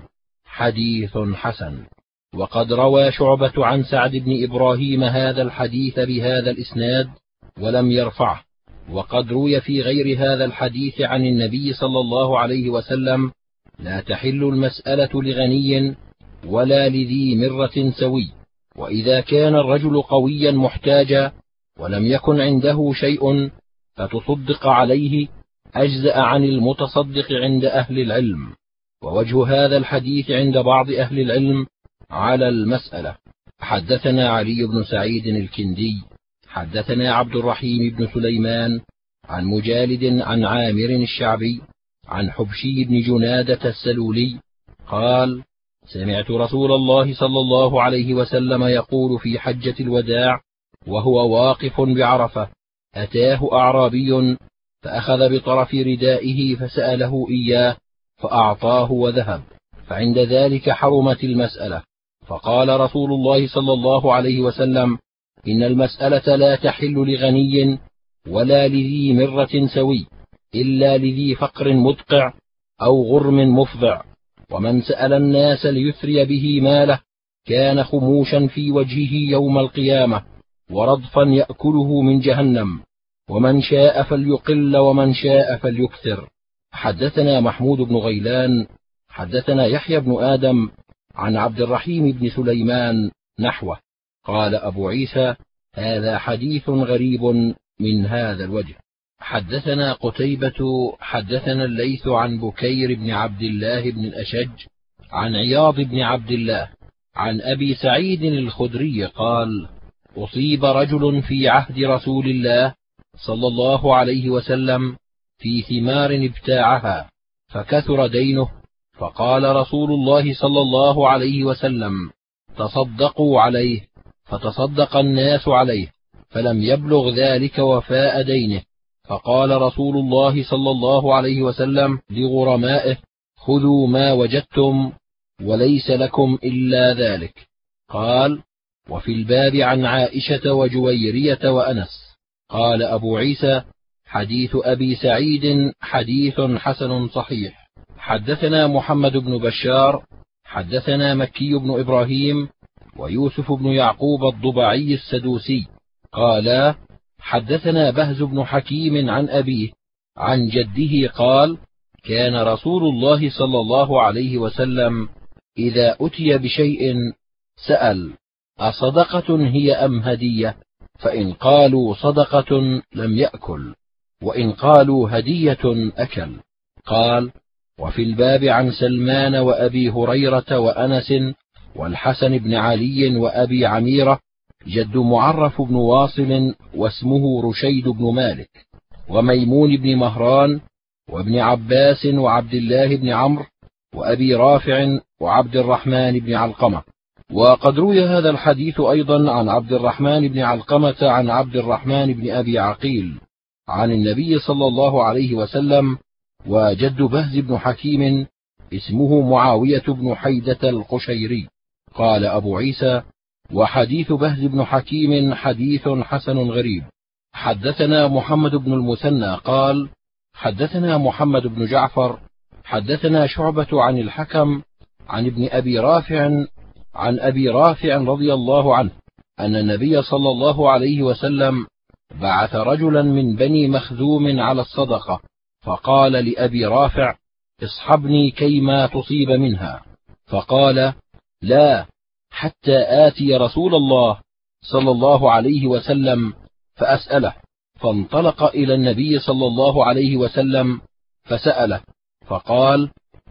حديث حسن. وقد روى شعبة عن سعد بن إبراهيم هذا الحديث بهذا الإسناد ولم يرفعه، وقد روي في غير هذا الحديث عن النبي صلى الله عليه وسلم: لا تحل المسألة لغني ولا لذي مرة سوي. وإذا كان الرجل قويا محتاجا ولم يكن عنده شيء فتصدق عليه أجزأ عن المتصدق عند أهل العلم. ووجه هذا الحديث عند بعض أهل العلم على المسألة. حدثنا علي بن سعيد الكندي حدثنا عبد الرحيم بن سليمان عن مجالد عن عامر الشعبي عن حبشي بن جنادة السلولي قال: سمعت رسول الله صلى الله عليه وسلم يقول في حجة الوداع وهو واقف بعرفة: أتاه أعرابي فأخذ بطرف ردائه فسأله إياه فأعطاه وذهب، فعند ذلك حرمت المسألة. فقال رسول الله صلى الله عليه وسلم: إن المسألة لا تحل لغني ولا لذي مرة سوي إلا لذي فقر مدقع أو غرم مفضع. ومن سأل الناس ليثري به ماله كان خموشا في وجهه يوم القيامة ورضفا يأكله من جهنم. ومن شاء فليقل ومن شاء فليكثر. حدثنا محمود بن غيلان حدثنا يحيى بن آدم عن عبد الرحيم بن سليمان نحوه. قال أبو عيسى: هذا حديث غريب من هذا الوجه. حدثنا قتيبة حدثنا الليث عن بكير بن عبد الله بن الأشج عن عياض بن عبد الله عن أبي سعيد الخدري قال: أصيب رجل في عهد رسول الله صلى الله عليه وسلم في ثمار ابتاعها فكثر دينه، فقال رسول الله صلى الله عليه وسلم: تصدقوا عليه، فتصدق الناس عليه، فلم يبلغ ذلك وفاء دينه. فقال رسول الله صلى الله عليه وسلم لغرمائه: خذوا ما وجدتم وليس لكم إلا ذلك. قال: وفي الباب عن عائشة وجويرية وأنس. قال أبو عيسى: حديث أبي سعيد حديث حسن صحيح. حدثنا محمد بن بشار حدثنا مكي بن إبراهيم ويوسف بن يعقوب الضبعي السدوسي قالا: حدثنا بهز بن حكيم عن أبيه عن جده قال: كان رسول الله صلى الله عليه وسلم إذا أتي بشيء سأل: أصدقة هي أم هدية؟ فإن قالوا صدقة لم يأكل، وإن قالوا هدية أكل. قال: وفي الباب عن سلمان وأبي هريرة وأنس والحسن بن علي وأبي عميرة جد معرف بن واصل واسمه رشيد بن مالك وميمون بن مهران وابن عباس وعبد الله بن عمرو وأبي رافع وعبد الرحمن بن علقمة. وقد روي هذا الحديث أيضا عن عبد الرحمن بن علقمة عن عبد الرحمن بن أبي عقيل عن النبي صلى الله عليه وسلم. وجد بهز بن حكيم اسمه معاوية بن حيدة القشيري. قال أبو عيسى: وحديث بهز بن حكيم حديث حسن غريب. حدثنا محمد بن المثنى قال: حدثنا محمد بن جعفر حدثنا شعبة عن الحكم عن ابن أبي رافع عن أبي رافع رضي الله عنه أن النبي صلى الله عليه وسلم بعث رجلا من بني مخزوم على الصدقة، فقال لأبي رافع: اصحبني كيما تصيب منها. فقال: لا، حتى آتي رسول الله صلى الله عليه وسلم فأسأله. فانطلق إلى النبي صلى الله عليه وسلم فسأله، فقال: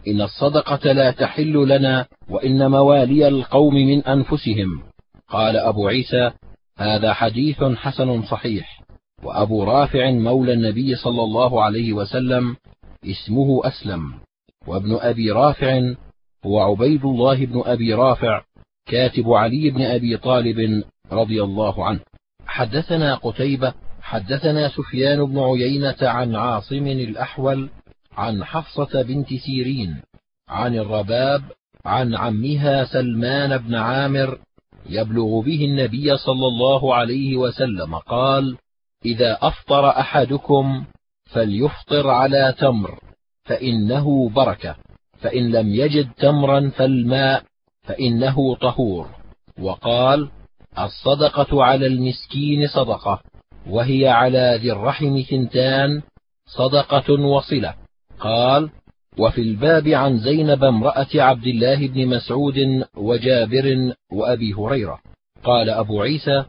إن الصدقة لا تحل لنا، وإن موالي القوم من أنفسهم. قال أبو عيسى: هذا حديث حسن صحيح. وأبو رافع مولى النبي صلى الله عليه وسلم اسمه أسلم، وابن أبي رافع هو عبيد الله بن أبي رافع كاتب علي بن أبي طالب رضي الله عنه. حدثنا قتيبة حدثنا سفيان بن عيينة عن عاصم الأحول عن حفصة بنت سيرين عن الرباب عن عمها سلمان بن عامر يبلغ به النبي صلى الله عليه وسلم قال: إذا أفطر أحدكم فليفطر على تمر فإنه بركة، فإن لم يجد تمرا فالماء فإنه طهور. وقال: الصدقة على المسكين صدقة، وهي على ذي الرحم ثنتان، صدقة وصلة. قال: وفي الباب عن زينب امرأة عبد الله بن مسعود وجابر وأبي هريرة. قال أبو عيسى: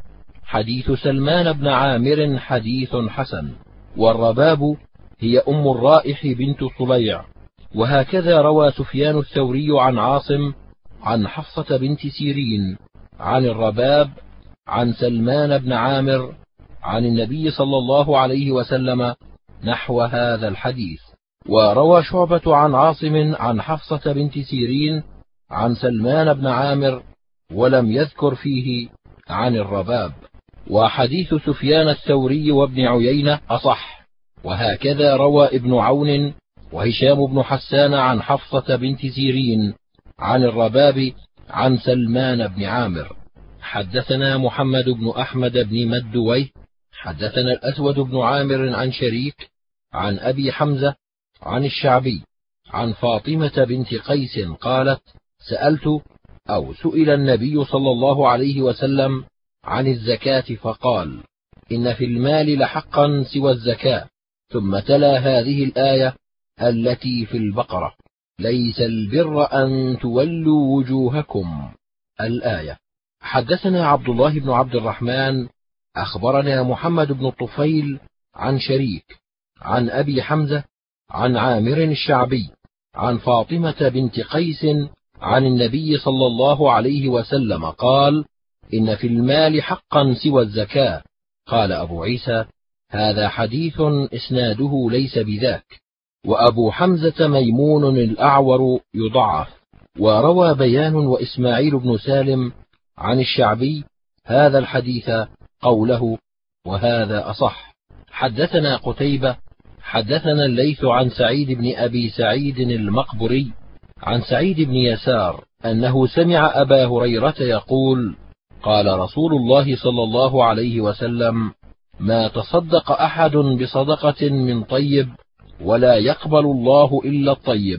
حديث سلمان بن عامر حديث حسن. والرباب هي أم الرائح بنت صليع. وهكذا روى سفيان الثوري عن عاصم عن حفصة بنت سيرين عن الرباب عن سلمان بن عامر عن النبي صلى الله عليه وسلم نحو هذا الحديث. وروى شعبة عن عاصم عن حفصة بنت سيرين عن سلمان بن عامر ولم يذكر فيه عن الرباب. وحديث سفيان الثوري وابن عيينة أصح. وهكذا روى ابن عون وهشام بن حسان عن حفصة بنت سيرين عن الرباب عن سلمان بن عامر. حدثنا محمد بن أحمد بن مدويه حدثنا الأسود بن عامر عن شريك عن أبي حمزة عن الشعبي عن فاطمة بنت قيس قالت: سألت أو سئل النبي صلى الله عليه وسلم عن الزكاة فقال: إن في المال لحقا سوى الزكاة، ثم تلا هذه الآية التي في البقرة: ليس البر أن تولوا وجوهكم، الآية. حدثنا عبد الله بن عبد الرحمن أخبرنا محمد بن الطفيل عن شريك عن أبي حمزة عن عامر الشعبي عن فاطمة بنت قيس عن النبي صلى الله عليه وسلم قال: إن في المال حقا سوى الزكاة. قال أبو عيسى: هذا حديث إسناده ليس بذاك. وأبو حمزة ميمون الأعور يضعف. وروى بيان وإسماعيل بن سالم عن الشعبي هذا الحديث قوله، وهذا أصح. حدثنا قتيبة حدثنا الليث عن سعيد بن أبي سعيد المقبري عن سعيد بن يسار أنه سمع أبا هريرة يقول: قال رسول الله صلى الله عليه وسلم: ما تصدق أحد بصدقة من طيب ولا يقبل الله إلا الطيب،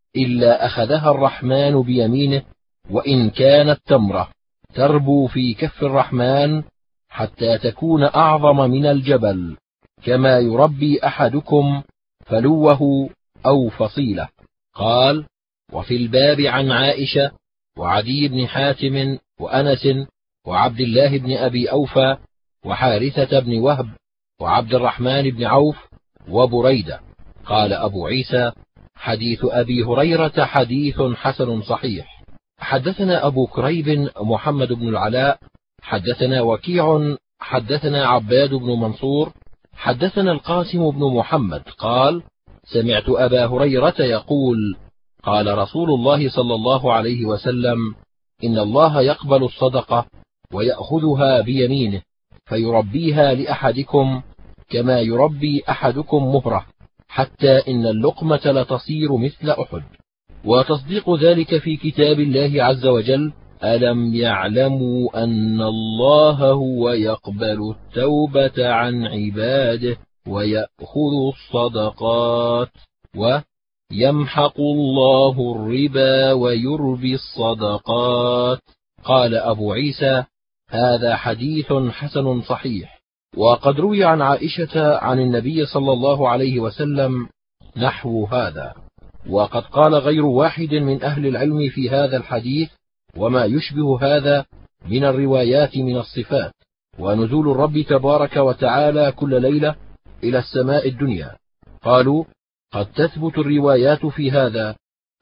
إلا أخذها الرحمن بيمينه، وإن كانت تمرة تربو في كف الرحمن حتى تكون أعظم من الجبل، كما يربي أحدكم فلوه أو فصيلة. قال: وفي الباب عن عائشة وعدي بن حاتم وأنس وعبد الله بن أبي أوفى وحارثة بن وهب وعبد الرحمن بن عوف وبريدة. قال أبو عيسى: حديث أبي هريرة حديث حسن صحيح. حدثنا أبو كريب محمد بن العلاء حدثنا وكيع حدثنا عباد بن منصور حدثنا القاسم بن محمد قال: سمعت أبا هريرة يقول: قال رسول الله صلى الله عليه وسلم: إن الله يقبل الصدقة ويأخذها بيمينه فيربيها لأحدكم كما يربي أحدكم مهرة، حتى إن اللقمة لتصير مثل أحد. وتصديق ذلك في كتاب الله عز وجل: ألم يعلموا أن الله هو يقبل التوبة عن عباده ويأخذ الصدقات ويمحق الله الربا ويربي الصدقات. قال أبو عيسى: هذا حديث حسن صحيح. وقد روي عن عائشة عن النبي صلى الله عليه وسلم نحو هذا. وقد قال غير واحد من أهل العلم في هذا الحديث وما يشبه هذا من الروايات من الصفات، ونزول الرب تبارك وتعالى كل ليلة إلى السماء الدنيا. قالوا: قد تثبت الروايات في هذا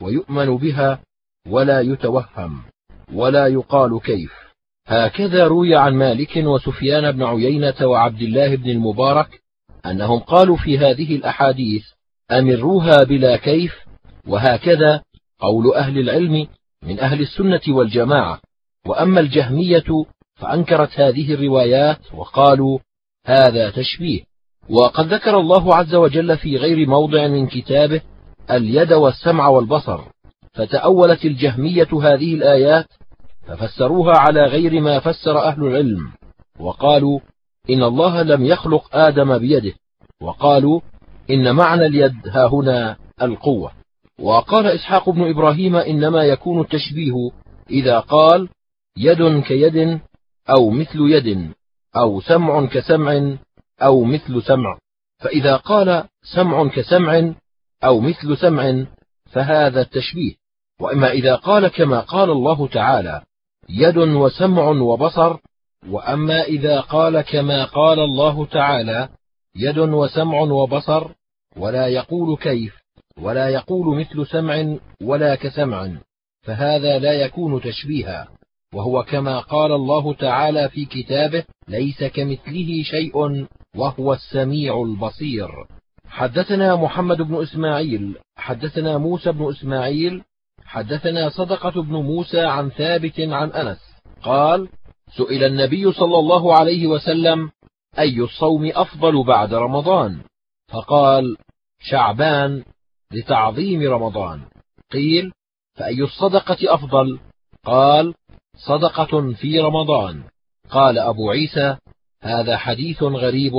ويؤمن بها ولا يتوهم ولا يقال كيف. هكذا روي عن مالك وسفيان بن عيينة وعبد الله بن المبارك أنهم قالوا في هذه الأحاديث: أمروها بلا كيف. وهكذا قول أهل العلم من أهل السنة والجماعة. وأما الجهمية فأنكرت هذه الروايات وقالوا: هذا تشبيه. وقد ذكر الله عز وجل في غير موضع من كتابه اليد والسمع والبصر، فتأولت الجهمية هذه الآيات ففسروها على غير ما فسر أهل العلم، وقالوا: إن الله لم يخلق آدم بيده، وقالوا: إن معنى اليد هاهنا القوة. وقال إسحاق بن إبراهيم: إنما يكون التشبيه إذا قال يد كيد أو مثل يد، أو سمع كسمع أو مثل سمع. فإذا قال سمع كسمع أو مثل سمع فهذا التشبيه. وإما إذا قال كما قال الله تعالى يد وسمع وبصر، وأما إذا قال كما قال الله تعالى يد وسمع وبصر ولا يقول كيف ولا يقول مثل سمع ولا كسمع، فهذا لا يكون تشبيها، وهو كما قال الله تعالى في كتابه: ليس كمثله شيء وهو السميع البصير. حدثنا محمد بن إسماعيل حدثنا موسى بن إسماعيل حدثنا صدقة بن موسى عن ثابت عن أنس قال: سئل النبي صلى الله عليه وسلم: أي الصوم أفضل بعد رمضان؟ فقال: شعبان، لتعظيم رمضان. قيل: فأي الصدقة أفضل؟ قال: صدقة في رمضان. قال أبو عيسى: هذا حديث غريب،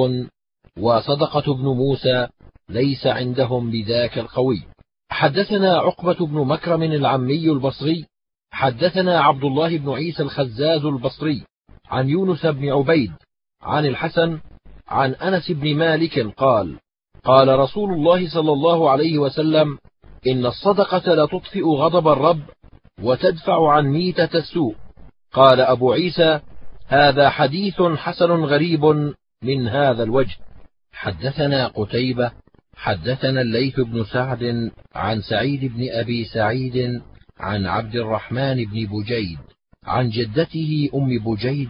وصدقة بن موسى ليس عندهم بذاك القوي. حدثنا عقبة بن مكرم العمي البصري حدثنا عبد الله بن عيسى الخزاز البصري عن يونس بن عبيد عن الحسن عن أنس بن مالك قال: قال رسول الله صلى الله عليه وسلم: إن الصدقة لتطفئ غضب الرب وتدفع عن ميتة السوء. قال أبو عيسى: هذا حديث حسن غريب من هذا الوجه. حدثنا قتيبة حدثنا الليث بن سعد عن سعيد بن أبي سعيد عن عبد الرحمن بن بجيد عن جدته أم بجيد،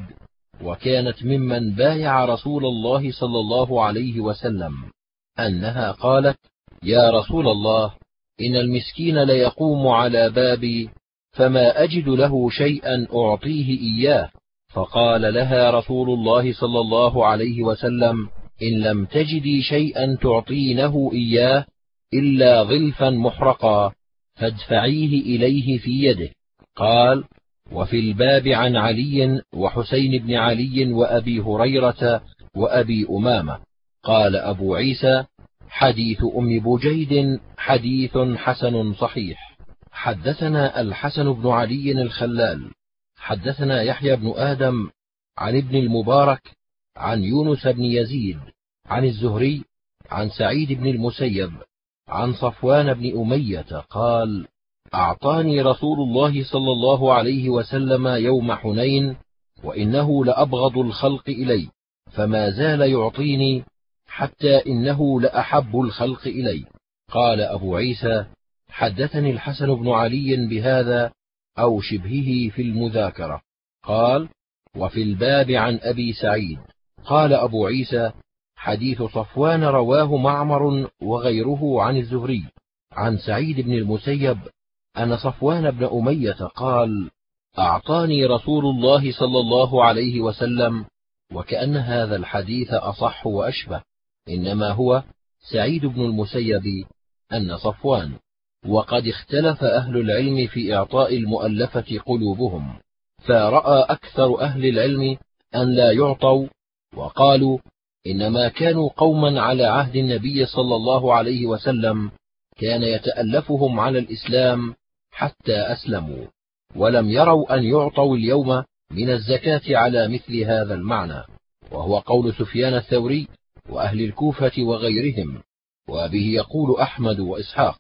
وكانت ممن بايع رسول الله صلى الله عليه وسلم، أنها قالت: يا رسول الله، إن المسكين ليقوم على بابي فما أجد له شيئا أعطيه إياه. فقال لها رسول الله صلى الله عليه وسلم: إن لم تجدي شيئا تعطينه إياه إلا ظلفا محرقا فادفعيه إليه في يده. قال: وفي الباب عن علي وحسين بن علي وأبي هريرة وأبي أمامة. قال أبو عيسى: حديث أم بجيد حديث حسن صحيح. حدثنا الحسن بن علي الخلال حدثنا يحيى بن آدم عن ابن المبارك عن يونس بن يزيد عن الزهري عن سعيد بن المسيب عن صفوان بن أمية قال: أعطاني رسول الله صلى الله عليه وسلم يوم حنين، وإنه لأبغض الخلق إلي، فما زال يعطيني حتى إنه لأحب الخلق إلي. قال أبو عيسى: حدثني الحسن بن علي بهذا أو شبهه في المذاكرة. قال: وفي الباب عن أبي سعيد. قال أبو عيسى: حديث صفوان رواه معمر وغيره عن الزهري عن سعيد بن المسيب أن صفوان بن أمية قال: أعطاني رسول الله صلى الله عليه وسلم، وكأن هذا الحديث أصح وأشبه، إنما هو سعيد بن المسيب أن صفوان. وقد اختلف أهل العلم في إعطاء المؤلفة قلوبهم، فرأى أكثر أهل العلم أن لا يعطوا، وقالوا: إنما كانوا قوما على عهد النبي صلى الله عليه وسلم كان يتألفهم على الإسلام حتى أسلموا، ولم يروا أن يعطوا اليوم من الزكاة على مثل هذا المعنى، وهو قول سفيان الثوري وأهل الكوفة وغيرهم، وبه يقول أحمد وإسحاق.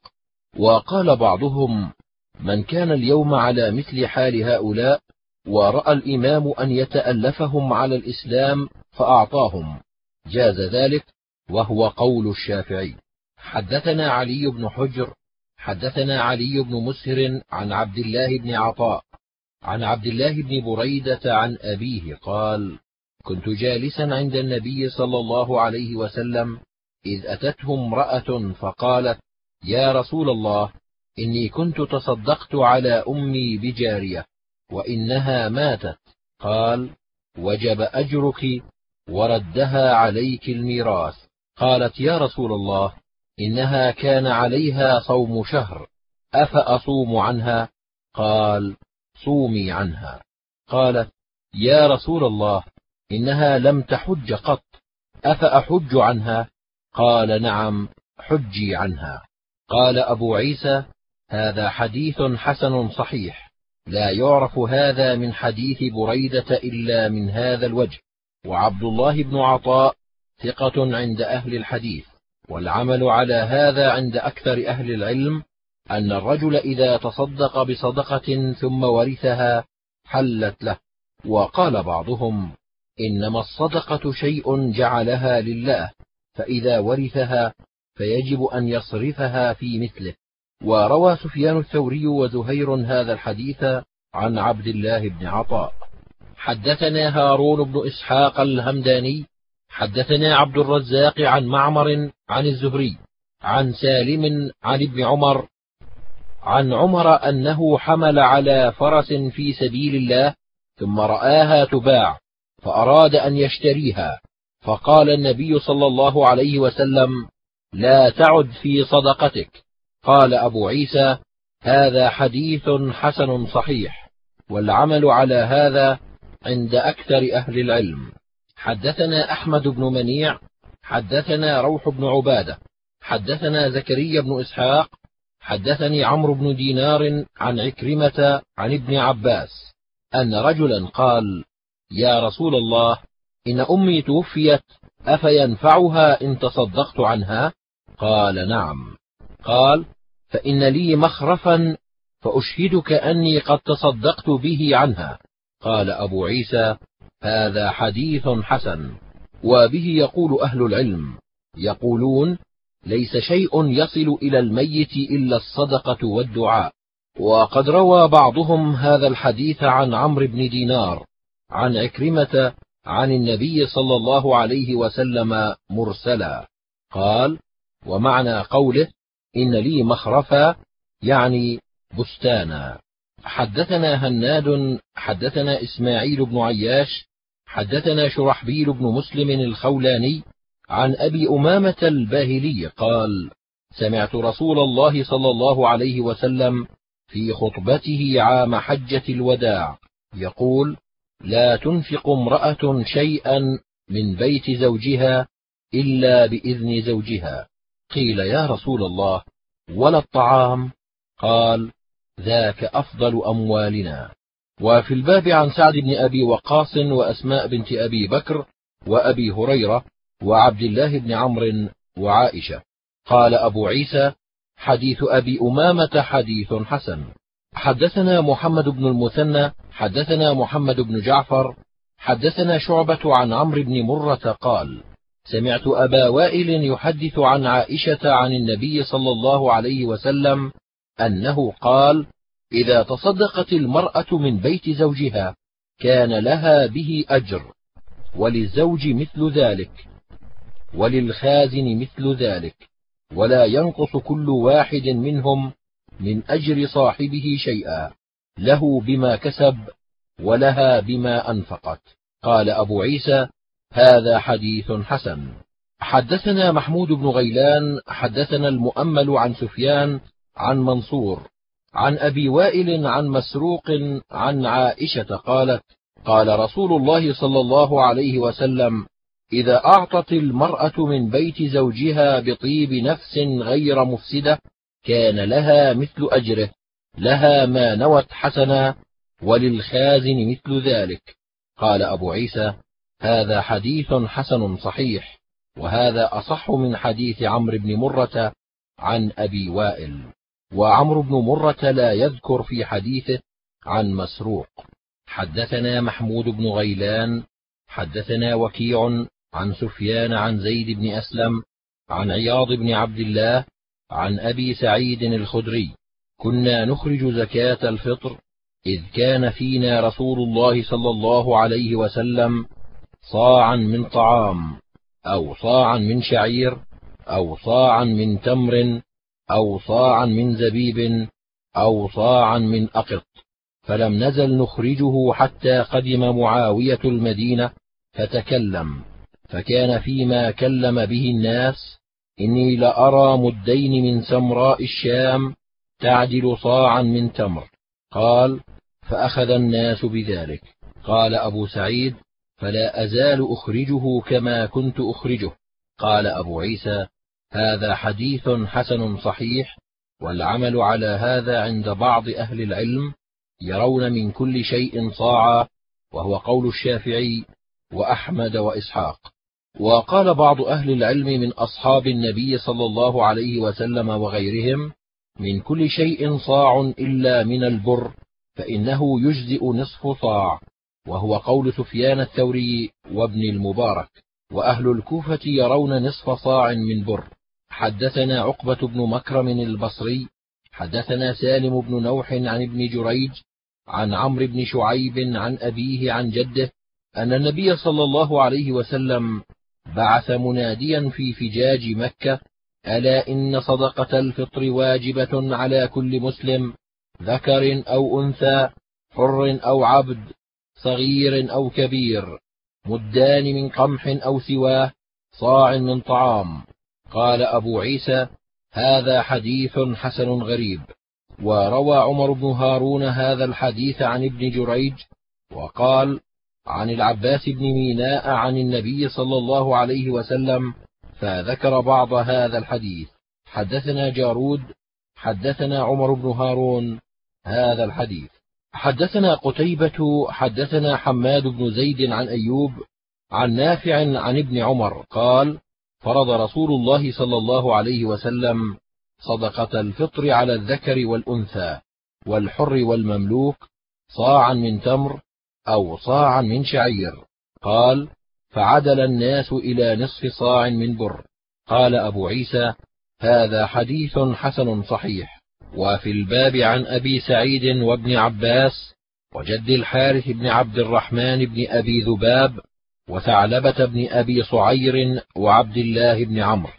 وقال بعضهم: من كان اليوم على مثل حال هؤلاء ورأى الإمام أن يتألفهم على الإسلام فأعطاهم، جاز ذلك، وهو قول الشافعي. حدثنا علي بن حجر حدثنا علي بن مسهر عن عبد الله بن عطاء عن عبد الله بن بريدة عن أبيه قال: كنت جالسا عند النبي صلى الله عليه وسلم إذ أتته امرأة فقالت: يا رسول الله، إني كنت تصدقت على أمي بجارية وإنها ماتت. قال: وجب أجرك وردها عليك الميراث. قالت: يا رسول الله، إنها كان عليها صوم شهر، أفأصوم عنها؟ قال: صومي عنها. قالت: يا رسول الله، إنها لم تحج قط، أفأحج عنها؟ قال: نعم، حجي عنها. قال أبو عيسى: هذا حديث حسن صحيح، لا يعرف هذا من حديث بريدة إلا من هذا الوجه. وعبد الله بن عطاء ثقة عند أهل الحديث، والعمل على هذا عند أكثر أهل العلم أن الرجل إذا تصدق بصدقة ثم ورثها حلت له. وقال بعضهم: إنما الصدقة شيء جعلها لله، فإذا ورثها فيجب أن يصرفها في مثله. وروى سفيان الثوري وزهير هذا الحديث عن عبد الله بن عطاء. حدثنا هارون بن إسحاق الهمداني حدثنا عبد الرزاق عن معمر عن الزهري عن سالم عن ابن عمر عن عمر أنه حمل على فرس في سبيل الله ثم رآها تباع فأراد أن يشتريها، فقال النبي صلى الله عليه وسلم: لا تعد في صدقتك. قال أبو عيسى: هذا حديث حسن صحيح، والعمل على هذا عند أكثر أهل العلم. حدثنا أحمد بن منيع حدثنا روح بن عبادة حدثنا زكريا بن إسحاق حدثني عمرو بن دينار عن عكرمة عن ابن عباس أن رجلا قال: يا رسول الله، إن أمي توفيت، أفينفعها إن تصدقت عنها؟ قال: نعم. قال: فإن لي مخرفا فأشهدك أني قد تصدقت به عنها. قال أبو عيسى: هذا حديث حسن. وبه يقول أهل العلم، يقولون: ليس شيء يصل إلى الميت إلا الصدقة والدعاء. وقد روى بعضهم هذا الحديث عن عمرو بن دينار عن عكرمة عن النبي صلى الله عليه وسلم مرسلا. قال: ومعنى قوله إن لي مخرفا يعني بستانا. حدثنا هناد حدثنا إسماعيل بن عياش حدثنا شرحبيل بن مسلم الخولاني عن أبي أمامة الباهلي قال: سمعت رسول الله صلى الله عليه وسلم في خطبته عام حجة الوداع يقول: لا تنفق امرأة شيئا من بيت زوجها إلا بإذن زوجها. قيل: يا رسول الله، ولا الطعام؟ قال: ذاك أفضل أموالنا. وفي الباب عن سعد بن أبي وقاص وأسماء بنت أبي بكر وأبي هريرة وعبد الله بن عمرو وعائشة. قال أبو عيسى: حديث أبي أمامة حديث حسن. حدثنا محمد بن المثنى حدثنا محمد بن جعفر حدثنا شعبة عن عمرو بن مرة قال: سمعت أبا وائل يحدث عن عائشة عن النبي صلى الله عليه وسلم أنه قال: إذا تصدقت المرأة من بيت زوجها كان لها به أجر، وللزوج مثل ذلك، وللخازن مثل ذلك، ولا ينقص كل واحد منهم من أجر صاحبه شيئا، له بما كسب ولها بما أنفقت. قال أبو عيسى: هذا حديث حسن. حدثنا محمود بن غيلان حدثنا المؤمل عن سفيان عن منصور عن أبي وائل عن مسروق عن عائشة قالت: قال رسول الله صلى الله عليه وسلم: إذا أعطت المرأة من بيت زوجها بطيب نفس غير مفسدة كان لها مثل أجره، لها ما نوت حسنا، وللخازن مثل ذلك. قال أبو عيسى: هذا حديث حسن صحيح، وهذا أصح من حديث عمرو بن مرة عن أبي وائل. وعمرو بن مرة لا يذكر في حديثه عن مسروق. حدثنا محمود بن غيلان حدثنا وكيع عن سفيان عن زيد بن أسلم عن عياض بن عبد الله عن أبي سعيد الخدري: كنا نخرج زكاة الفطر إذ كان فينا رسول الله صلى الله عليه وسلم صاعا من طعام، أو صاعا من شعير، أو صاعا من تمر، أو صاعا من زبيب، أو صاعا من أقط، فلم نزل نخرجه حتى قدم معاوية المدينة فتكلم، فكان فيما كلم به الناس: إني لأرى مدين من سمراء الشام تعدل صاعا من تمر. قال: فأخذ الناس بذلك. قال أبو سعيد: فلا أزال أخرجه كما كنت أخرجه. قال أبو عيسى: هذا حديث حسن صحيح، والعمل على هذا عند بعض أهل العلم، يرون من كل شيء صاعا، وهو قول الشافعي وأحمد وإسحاق. وقال بعض أهل العلم من أصحاب النبي صلى الله عليه وسلم وغيرهم: من كل شيء صاع إلا من البر، فإنه يجزئ نصف صاع، وهو قول سفيان الثوري وابن المبارك. وأهل الكوفة يرون نصف صاع من بر. حدثنا عقبة بن مكرم البصري حدثنا سالم بن نوح عن ابن جريج عن عمرو بن شعيب عن أبيه عن جده أن النبي صلى الله عليه وسلم بعث مناديا في فجاج مكة: ألا إن صدقة الفطر واجبة على كل مسلم، ذكر أو أنثى، حر أو عبد، صغير أو كبير، مدان من قمح أو سواه، صاع من طعام. قال أبو عيسى: هذا حديث حسن غريب. وروى عمر بن هارون هذا الحديث عن ابن جريج، وقال: عن العباس بن ميناء عن النبي صلى الله عليه وسلم، فذكر بعض هذا الحديث. حدثنا جارود حدثنا عمر بن هارون هذا الحديث. حدثنا قتيبة حدثنا حماد بن زيد عن أيوب عن نافع عن ابن عمر قال: فرض رسول الله صلى الله عليه وسلم صدقة الفطر على الذكر والأنثى والحر والمملوك صاعا من تمر أو صاعا من شعير. قال: فعدل الناس إلى نصف صاع من بر. قال أبو عيسى: هذا حديث حسن صحيح. وفي الباب عن أبي سعيد وابن عباس وجد الحارث بن عبد الرحمن بن أبي ذباب وثعلبة بن أبي صعير وعبد الله بن عمرو.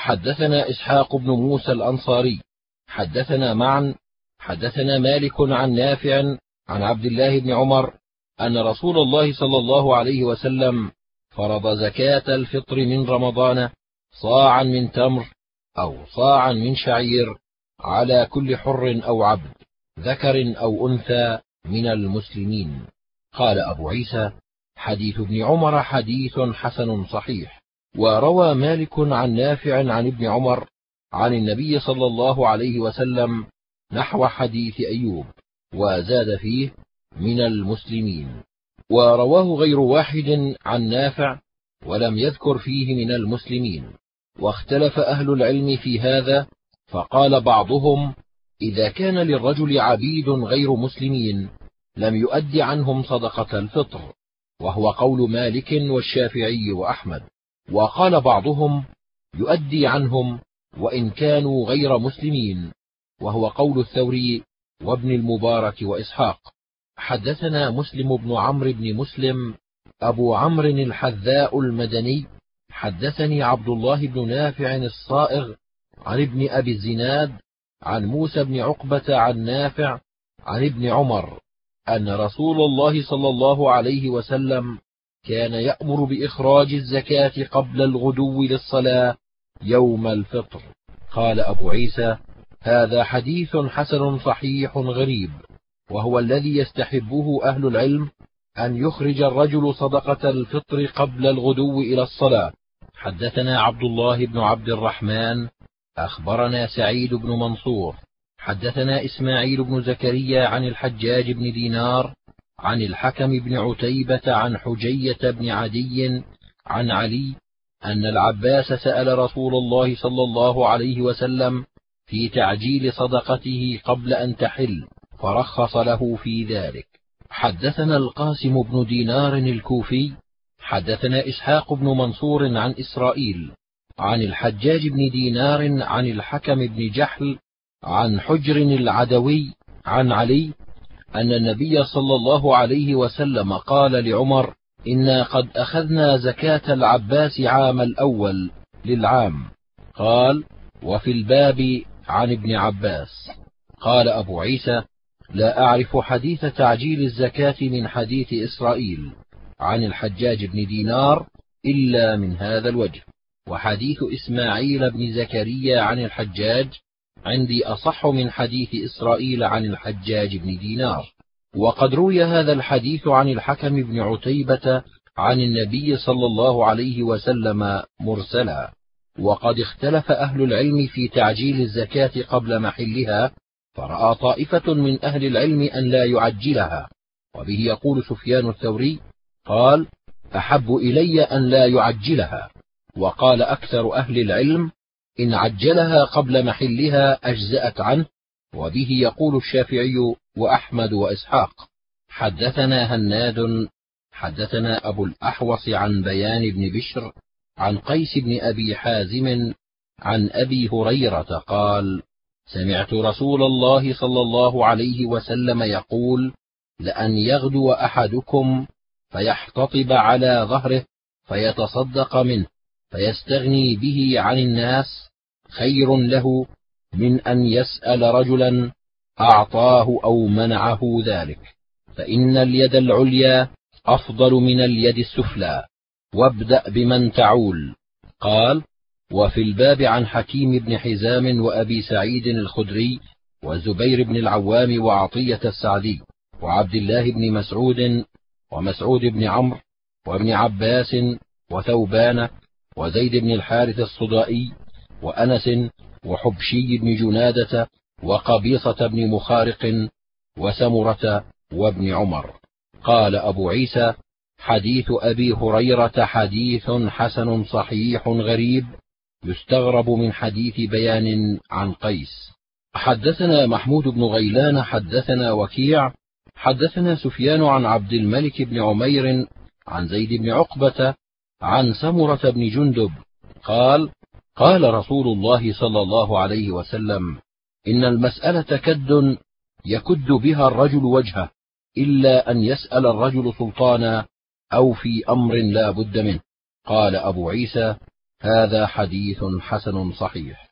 حدثنا إسحاق بن موسى الأنصاري حدثنا معا حدثنا مالك عن نافع عن عبد الله بن عمر أن رسول الله صلى الله عليه وسلم فرض زكاة الفطر من رمضان صاعا من تمر أو صاعا من شعير على كل حر أو عبد، ذكر أو أنثى من المسلمين. قال أبو عيسى: حديث ابن عمر حديث حسن صحيح. وروى مالك عن نافع عن ابن عمر عن النبي صلى الله عليه وسلم نحو حديث أيوب، وزاد فيه: من المسلمين. ورواه غير واحد عن نافع ولم يذكر فيه من المسلمين. واختلف أهل العلم في هذا، فقال بعضهم: إذا كان للرجل عبيد غير مسلمين لم يؤد عنهم صدقة الفطر، وهو قول مالك والشافعي وأحمد. وقال بعضهم: يؤدي عنهم وإن كانوا غير مسلمين، وهو قول الثوري وابن المبارك وإسحاق. حدثنا مسلم بن عمرو بن مسلم أبو عمرو الحذاء المدني حدثني عبد الله بن نافع الصائغ عن ابن أبي الزناد عن موسى بن عقبة عن نافع عن ابن عمر أن رسول الله صلى الله عليه وسلم كان يأمر بإخراج الزكاة قبل الغدو للصلاة يوم الفطر. قال أبو عيسى: هذا حديث حسن صحيح غريب، وهو الذي يستحبه أهل العلم، أن يخرج الرجل صدقة الفطر قبل الغدو إلى الصلاة. حدثنا عبد الله بن عبد الرحمن أخبرنا سعيد بن منصور حدثنا إسماعيل بن زكريا عن الحجاج بن دينار عن الحكم بن عتيبة عن حجية بن عدي عن علي أن العباس سأل رسول الله صلى الله عليه وسلم في تعجيل صدقته قبل أن تحل، فرخص له في ذلك. حدثنا القاسم بن دينار الكوفي حدثنا إسحاق بن منصور عن إسرائيل عن الحجاج بن دينار عن الحكم بن جحل عن حجر العدوي عن علي أن النبي صلى الله عليه وسلم قال لعمر: إنا قد أخذنا زكاة العباس عام الأول للعام. قال: وفي الباب عن ابن عباس. قال أبو عيسى: لا أعرف حديث تعجيل الزكاة من حديث إسرائيل عن الحجاج بن دينار إلا من هذا الوجه، وحديث إسماعيل بن زكريا عن الحجاج عندي أصح من حديث إسرائيل عن الحجاج بن دينار. وقد روي هذا الحديث عن الحكم بن عتيبة عن النبي صلى الله عليه وسلم مرسلا. وقد اختلف أهل العلم في تعجيل الزكاة قبل محلها، فرأى طائفة من أهل العلم أن لا يعجلها، وبه يقول سفيان الثوري قال: أحب إلي أن لا يعجلها. وقال أكثر أهل العلم: إن عجلها قبل محلها أجزأت عنه، وبه يقول الشافعي وأحمد وإسحاق. حدثنا هناد حدثنا أبو الأحوص عن بيان بن بشر عن قيس بن أبي حازم عن أبي هريرة قال: سمعت رسول الله صلى الله عليه وسلم يقول: لأن يغدو أحدكم فيحتطب على ظهره فيتصدق منه فيستغني به عن الناس خير له من أن يسأل رجلا أعطاه أو منعه ذلك، فإن اليد العليا أفضل من اليد السفلى، وابدأ بمن تعول. قال: وفي الباب عن حكيم بن حزام وأبي سعيد الخدري وزبير بن العوام وعطية السعدي وعبد الله بن مسعود ومسعود بن عمرو وابن عباس وثوبان وزيد بن الحارث الصدائي وأنس وحبشي بن جنادة وقبيصة بن مخارق وسمرة وابن عمر. قال أبو عيسى: حديث أبي هريرة حديث حسن صحيح غريب، يستغرب من حديث بيان عن قيس. حدثنا محمود بن غيلان حدثنا وكيع حدثنا سفيان عن عبد الملك بن عمير عن زيد بن عقبة عن سمرة بن جندب قال: قال رسول الله صلى الله عليه وسلم: إن المسألة كد يكد بها الرجل وجهه، إلا أن يسأل الرجل سلطانا أو في أمر لا بد منه. قال أبو عيسى: هذا حديث حسن صحيح.